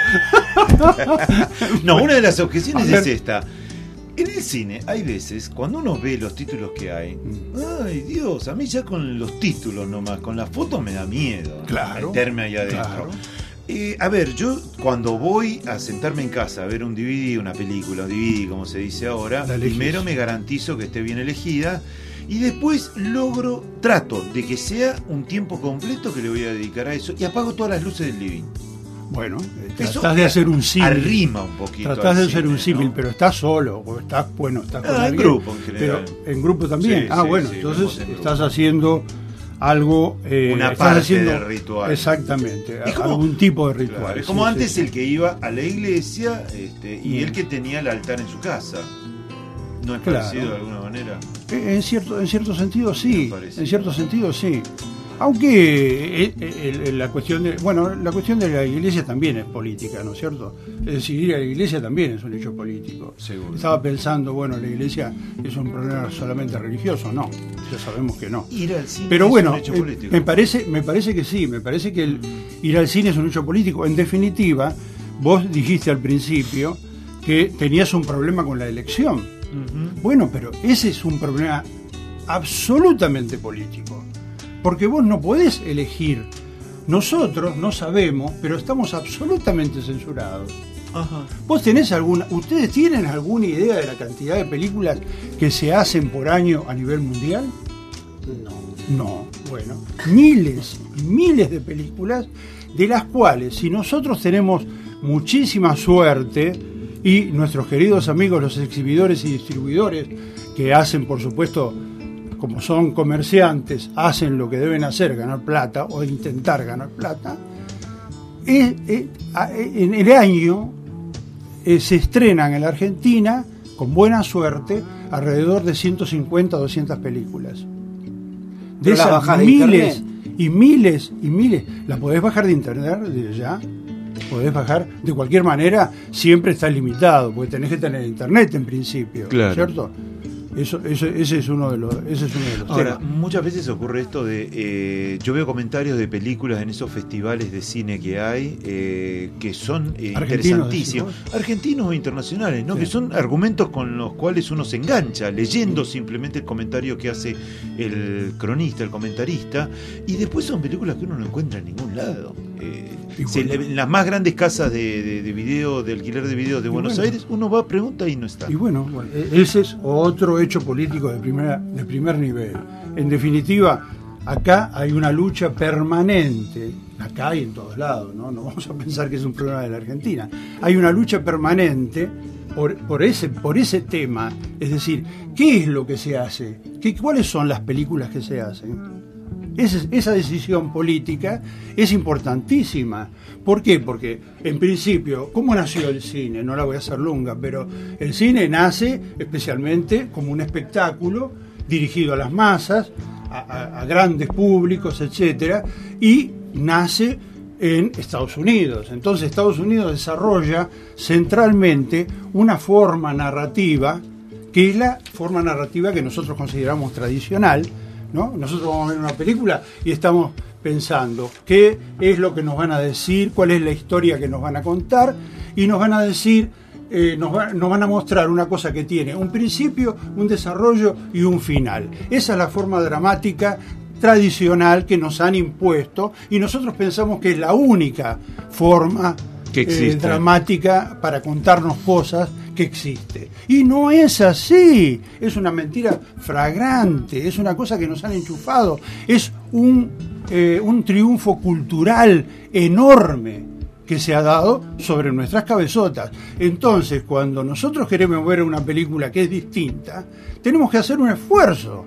S3: No, una de las objeciones es esta. En el cine hay veces, cuando uno ve los títulos que hay, ay Dios, a mí ya con los títulos nomás, con las fotos me da miedo,
S21: claro,
S3: meterme ahí adentro.
S21: Claro.
S3: A ver, yo cuando voy a sentarme en casa a ver un DVD, una película, DVD como se dice ahora, primero me garantizo que esté bien elegida y después trato de que sea un tiempo completo que le voy a dedicar a eso y apago todas las luces del living.
S21: Bueno, tratás de hacer un símil.
S3: Arrima un poquito.
S21: Tratás de hacer un símil, ¿no? Pero estás solo, o estás con alguien.
S3: En grupo en general.
S21: Pero en grupo también. Sí, entonces estás haciendo algo.
S3: Una parte del ritual.
S21: Exactamente, algún tipo de ritual.
S3: Claro, es como antes el que iba a la iglesia y el que tenía el altar en su casa. ¿No es parecido de alguna manera?
S21: En cierto sentido sí. En cierto sentido sí. Aunque la cuestión de la iglesia también es política, ¿no es cierto? Es decir, ir a la iglesia también es un hecho político.
S3: Seguro.
S21: Estaba pensando, la iglesia es un problema solamente religioso. No, ya sabemos que no.
S3: Ir al cine
S21: Pero
S3: es
S21: bueno,
S3: un hecho político.
S21: Me parece que sí, me parece que ir al cine es un hecho político. En definitiva, vos dijiste al principio que tenías un problema con la elección. Uh-huh. Bueno, pero ese es un problema absolutamente político. Porque vos no podés elegir. Nosotros no sabemos, pero estamos absolutamente censurados.
S3: Ajá.
S21: ¿Ustedes tienen alguna idea de la cantidad de películas que se hacen por año a nivel mundial? No. Bueno, miles y miles de películas, de las cuales, si nosotros tenemos muchísima suerte, y nuestros queridos amigos, los exhibidores y distribuidores, que hacen, por supuesto, como son comerciantes, hacen lo que deben hacer, ganar plata o intentar ganar plata, en el año se estrenan en la Argentina, con buena suerte, alrededor de 150 o 200 películas. De esas miles y miles y miles, ¿la podés bajar de internet desde ya? Podés bajar, de cualquier manera, siempre está limitado, porque tenés que tener internet en principio,
S3: claro.
S21: ¿Cierto? Ese es uno de los
S3: Ahora,
S21: temas.
S3: muchas veces ocurre esto de yo veo comentarios de películas en esos festivales de cine que hay que son interesantísimos, argentinos o internacionales, ¿no? Sí. Que son argumentos con los cuales uno se engancha leyendo simplemente el comentario que hace el cronista, el comentarista, y después son películas que uno no encuentra en ningún lado. En las más grandes casas de video, de alquiler de videos de Buenos Aires, uno va, pregunta y no está.
S21: Y bueno, ese es otro hecho político de primer nivel. En definitiva, acá hay una lucha permanente, acá y en todos lados, ¿no? No vamos a pensar que es un problema de la Argentina. Hay una lucha permanente por ese tema, es decir, ¿qué es lo que se hace? ¿Cuáles son las películas que se hacen? Esa decisión política es importantísima. ¿Por qué? Porque, en principio, ¿cómo nació el cine? No la voy a hacer lunga, pero el cine nace especialmente como un espectáculo dirigido a las masas, a grandes públicos, etcétera, y nace en Estados Unidos. Entonces, Estados Unidos desarrolla centralmente una forma narrativa, que es la forma narrativa que nosotros consideramos tradicional, ¿no? Nosotros vamos a ver una película y estamos pensando qué es lo que nos van a decir, cuál es la historia que nos van a contar, y nos van a decir, nos van a mostrar una cosa que tiene un principio, un desarrollo y un final. Esa es la forma dramática tradicional que nos han impuesto, y nosotros pensamos que es la única forma dramática para contarnos cosas que existe. Y no es así, es una mentira flagrante, es una cosa que nos han enchufado, es un triunfo cultural enorme que se ha dado sobre nuestras cabezotas. Entonces, cuando nosotros queremos ver una película que es distinta, tenemos que hacer un esfuerzo.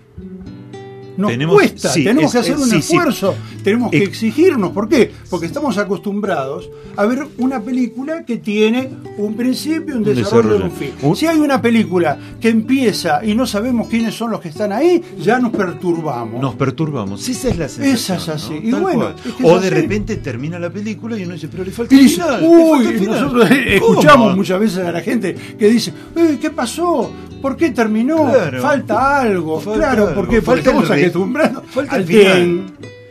S21: Tenemos que hacer un esfuerzo, tenemos que exigirnos. ¿Por qué? Porque estamos acostumbrados a ver una película que tiene un principio, un desarrollo y un fin. Si hay una película que empieza y no sabemos quiénes son los que están ahí, ya nos perturbamos.
S3: Esa es la sensación.
S21: Esa es así.
S3: ¿No?
S21: Y bueno,
S3: o de repente termina la película y uno dice, pero le falta el final.
S21: Nosotros escuchamos muchas veces a la gente que dice, ¿qué pasó? ¿Por qué terminó? Claro, falta algo. Porque estamos acostumbrados al bien.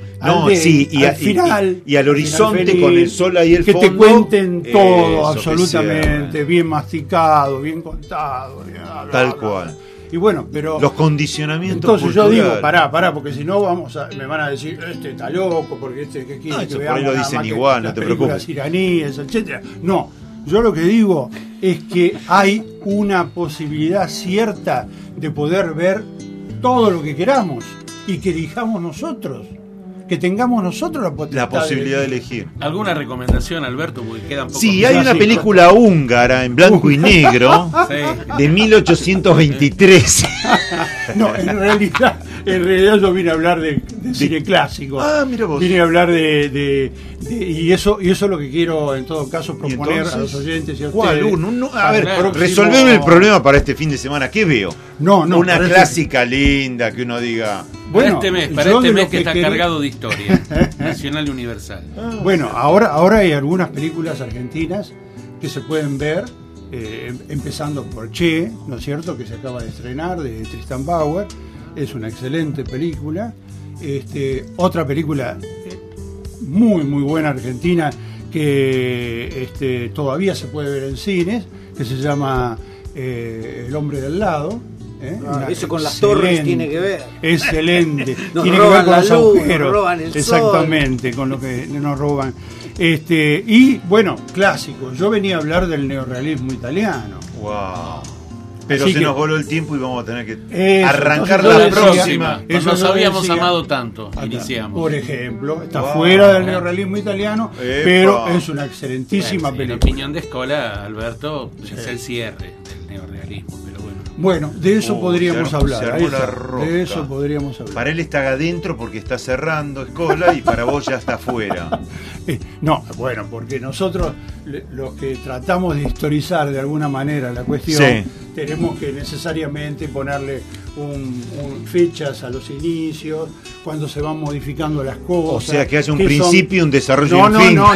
S3: Al final. Y al horizonte feliz, con el sol ahí el
S21: que
S3: fondo.
S21: Que te cuenten todo, absolutamente, bien masticado, bien contado.
S3: Tal cual.
S21: Y bueno, pero
S3: los condicionamientos.
S21: Entonces culturales. Yo digo, pará, porque si no me van a decir, está loco, porque que quiere que veamos.
S3: Por ahí lo dicen igual, no te preocupes.
S21: Iraníes, etcétera. No. Yo lo que digo es que hay una posibilidad cierta de poder ver todo lo que queramos y que elijamos nosotros, que tengamos nosotros la posibilidad de elegir.
S1: ¿Alguna recomendación, Alberto? Porque quedan pocos
S3: hay una película húngara en blanco y negro de 1823.
S21: No, en realidad yo vine a hablar de cine clásico.
S3: Mira vos.
S21: Vine a hablar y eso es lo que quiero en todo caso proponer a los oyentes y a ustedes.
S3: A ver, resolveme el problema para este fin de semana. ¿Qué veo? Una clásica linda que uno diga.
S1: Bueno, para este mes que está cargado de historia nacional y universal.
S21: Bueno, ahora hay algunas películas argentinas que se pueden ver, empezando por Che, ¿no es cierto?, que se acaba de estrenar, de Tristan Bauer. Es una excelente película. Otra película muy muy buena argentina que todavía se puede ver en cines, que se llama El hombre del lado.
S5: Eso con las torres tiene que ver.
S21: Excelente. Tiene que ver con los agujeros. Exactamente, con lo que nos roban. Y bueno, clásico. Yo venía a hablar del neorrealismo italiano.
S3: Wow. Pero así nos voló el tiempo y vamos a tener que arrancar la próxima.
S1: Eso nos habíamos amado tanto. Iniciamos.
S21: Por ejemplo, está fuera del neorrealismo italiano, pero es una excelentísima película.
S1: En opinión de Scola, Alberto, es el cierre del neorrealismo.
S21: Bueno, de eso podríamos hablar. De eso podríamos hablar.
S3: Para él está adentro porque está cerrando Scola y para vos ya está afuera.
S21: No, bueno, porque nosotros los que tratamos de historizar de alguna manera la cuestión, tenemos que necesariamente ponerle fechas a los inicios, cuando se van modificando las cosas.
S3: O sea, que haya un principio y un desarrollo y un fin.
S21: No.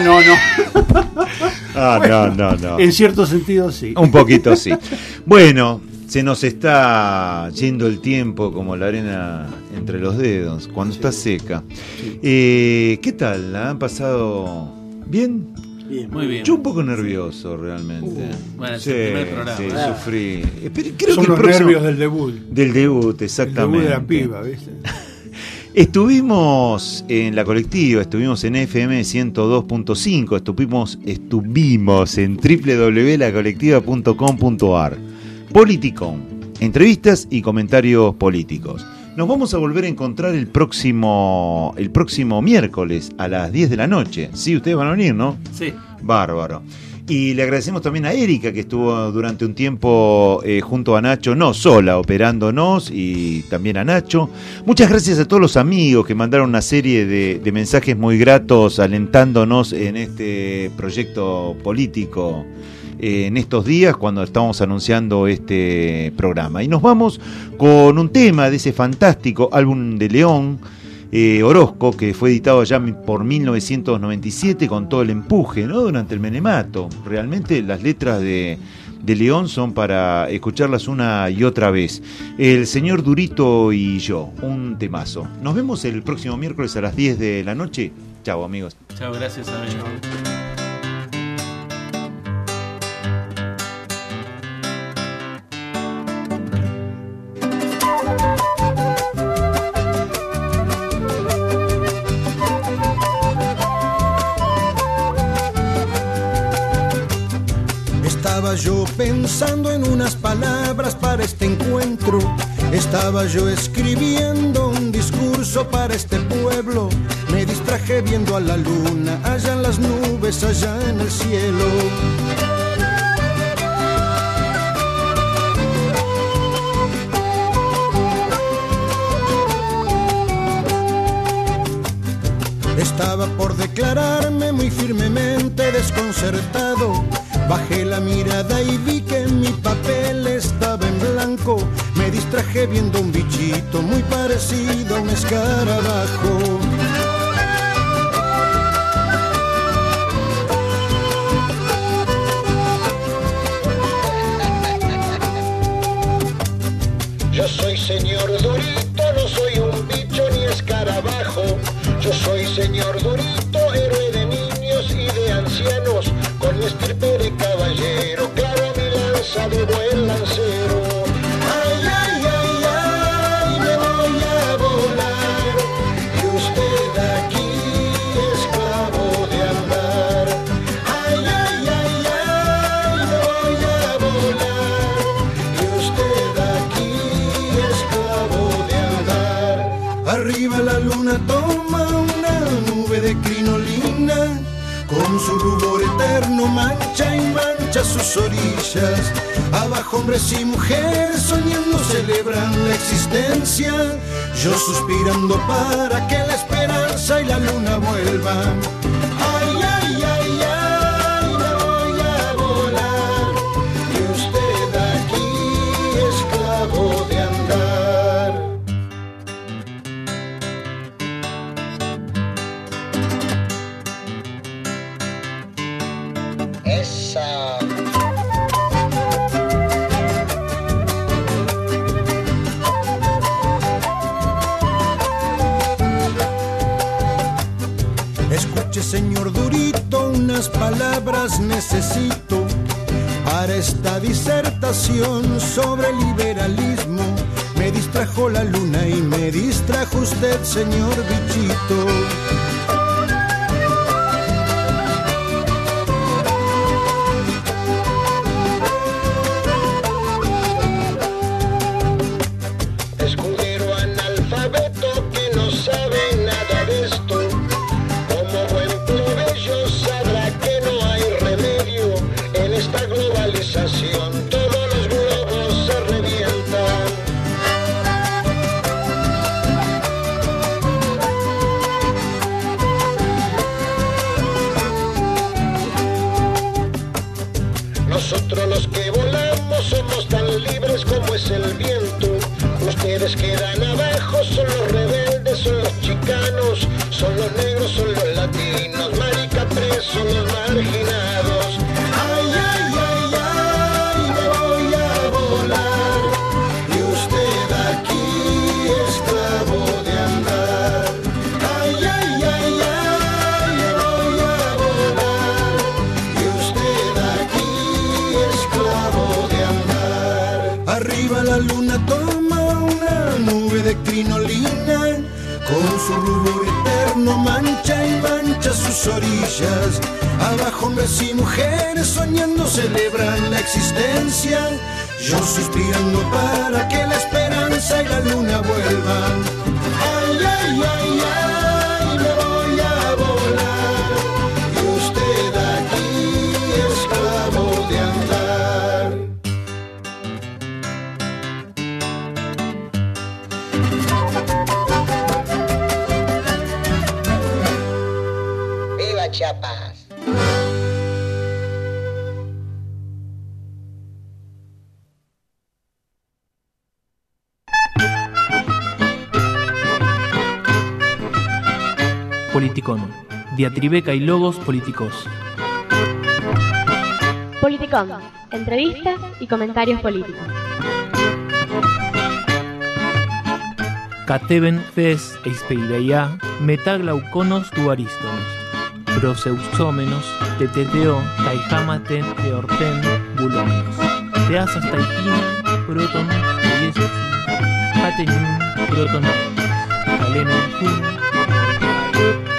S3: No.
S21: En cierto sentido, sí.
S3: Un poquito, sí. Bueno, se nos está yendo el tiempo como la arena entre los dedos, cuando está seca. Sí. ¿Qué tal? ¿La han pasado bien?
S1: Bien, muy bien.
S3: Yo un poco nervioso realmente.
S1: Bueno, es el primer programa.
S3: Sí, sufrí.
S21: Son los nervios del debut.
S3: Del debut, exactamente.
S21: El debut de la piba, ¿viste?
S3: Estuvimos en la colectiva, estuvimos en FM 102.5, estuvimos en www.lacolectiva.com.ar. Politicón, entrevistas y comentarios políticos. Nos vamos a volver a encontrar el próximo miércoles a las 10 de la noche. Sí, ustedes van a venir, ¿no?
S1: Sí.
S3: Bárbaro. Y le agradecemos también a Erika, que estuvo durante un tiempo junto a Nacho, no sola, operándonos, y también a Nacho. Muchas gracias a todos los amigos que mandaron una serie de mensajes muy gratos alentándonos en este proyecto político en estos días cuando estábamos anunciando este programa. Y nos vamos con un tema de ese fantástico álbum de León, Orozco, que fue editado ya por 1997 con todo el empuje, ¿no?, durante el menemato. Realmente las letras de León son para escucharlas una y otra vez. El señor Durito y yo, un temazo. Nos vemos el próximo miércoles a las 10 de la noche. Chao, amigos.
S1: Chao, gracias, amigos.
S8: yo pensando en unas palabras para este encuentro. Estaba yo escribiendo un discurso para este pueblo. Me distraje viendo a la luna, allá en las nubes, allá en el cielo. Estaba por declararme muy firmemente desconcertado. Bajé la mirada y vi que mi papel estaba en blanco. Me distraje viendo un bichito muy parecido a un escarabajo. Yo soy señor Durito, no soy un bicho ni escarabajo. Yo soy señor Durito, héroe de niños y de ancianos, con mi estirpe de caballero, claro mi lanza de buen lancero. Ay, ay, ay, ay, me voy a volar, y usted aquí esclavo de andar. Ay, ay, ay, ay, me voy a volar, y usted aquí esclavo de andar. Arriba la luna toma una nube de crinolina, con su rubor eterno mancha y mancha sus orillas. Abajo hombres y mujeres soñando celebran la existencia. Yo suspirando para que la esperanza y la luna vuelvan. Ay, ay, ay, ay, me voy a volar, y usted aquí esclavo de andar. Esa. Escuche, señor Durito, unas palabras necesito para esta disertación sobre liberalismo. Me distrajo la luna y me distrajo usted, señor bichito. Escudero analfabeto que no sabe nada de esto, como buen plebeyo sabrá que no hay remedio. En esta globalización todos los globos se revientan. Nosotros los que volamos somos tan libres como es el viento. Ustedes quedan abajo, son los rebeldes, son los chicanos, son los negros, son los latinos, marica presos, los marginados. Ay, ay, ay, ay, me voy a volar, y usted aquí esclavo de andar. Ay, ay, ay, ay, me voy a volar, y usted aquí esclavo de andar. Arriba la luna toma una nube de crinolina, con su rubor eterno mancha y mancha sus orillas. Abajo hombres y mujeres soñando celebran la existencia. Yo suspirando para que la esperanza y la luna vuelvan. Ay, ay, ay, ay, me voy a volar, y usted aquí esclavo de andar. ¡Viva Chiapas!
S7: Politicón. Diatribeca y logos políticos.
S2: Politicón. Entrevistas y comentarios políticos.
S7: Cateben fes eispeireia metaglauconos duariston. Proseusómenos, teteteo, taijamaten, eorten, bulonos. Teasas taipina, proton, yesus, pateñun, proton, caleno,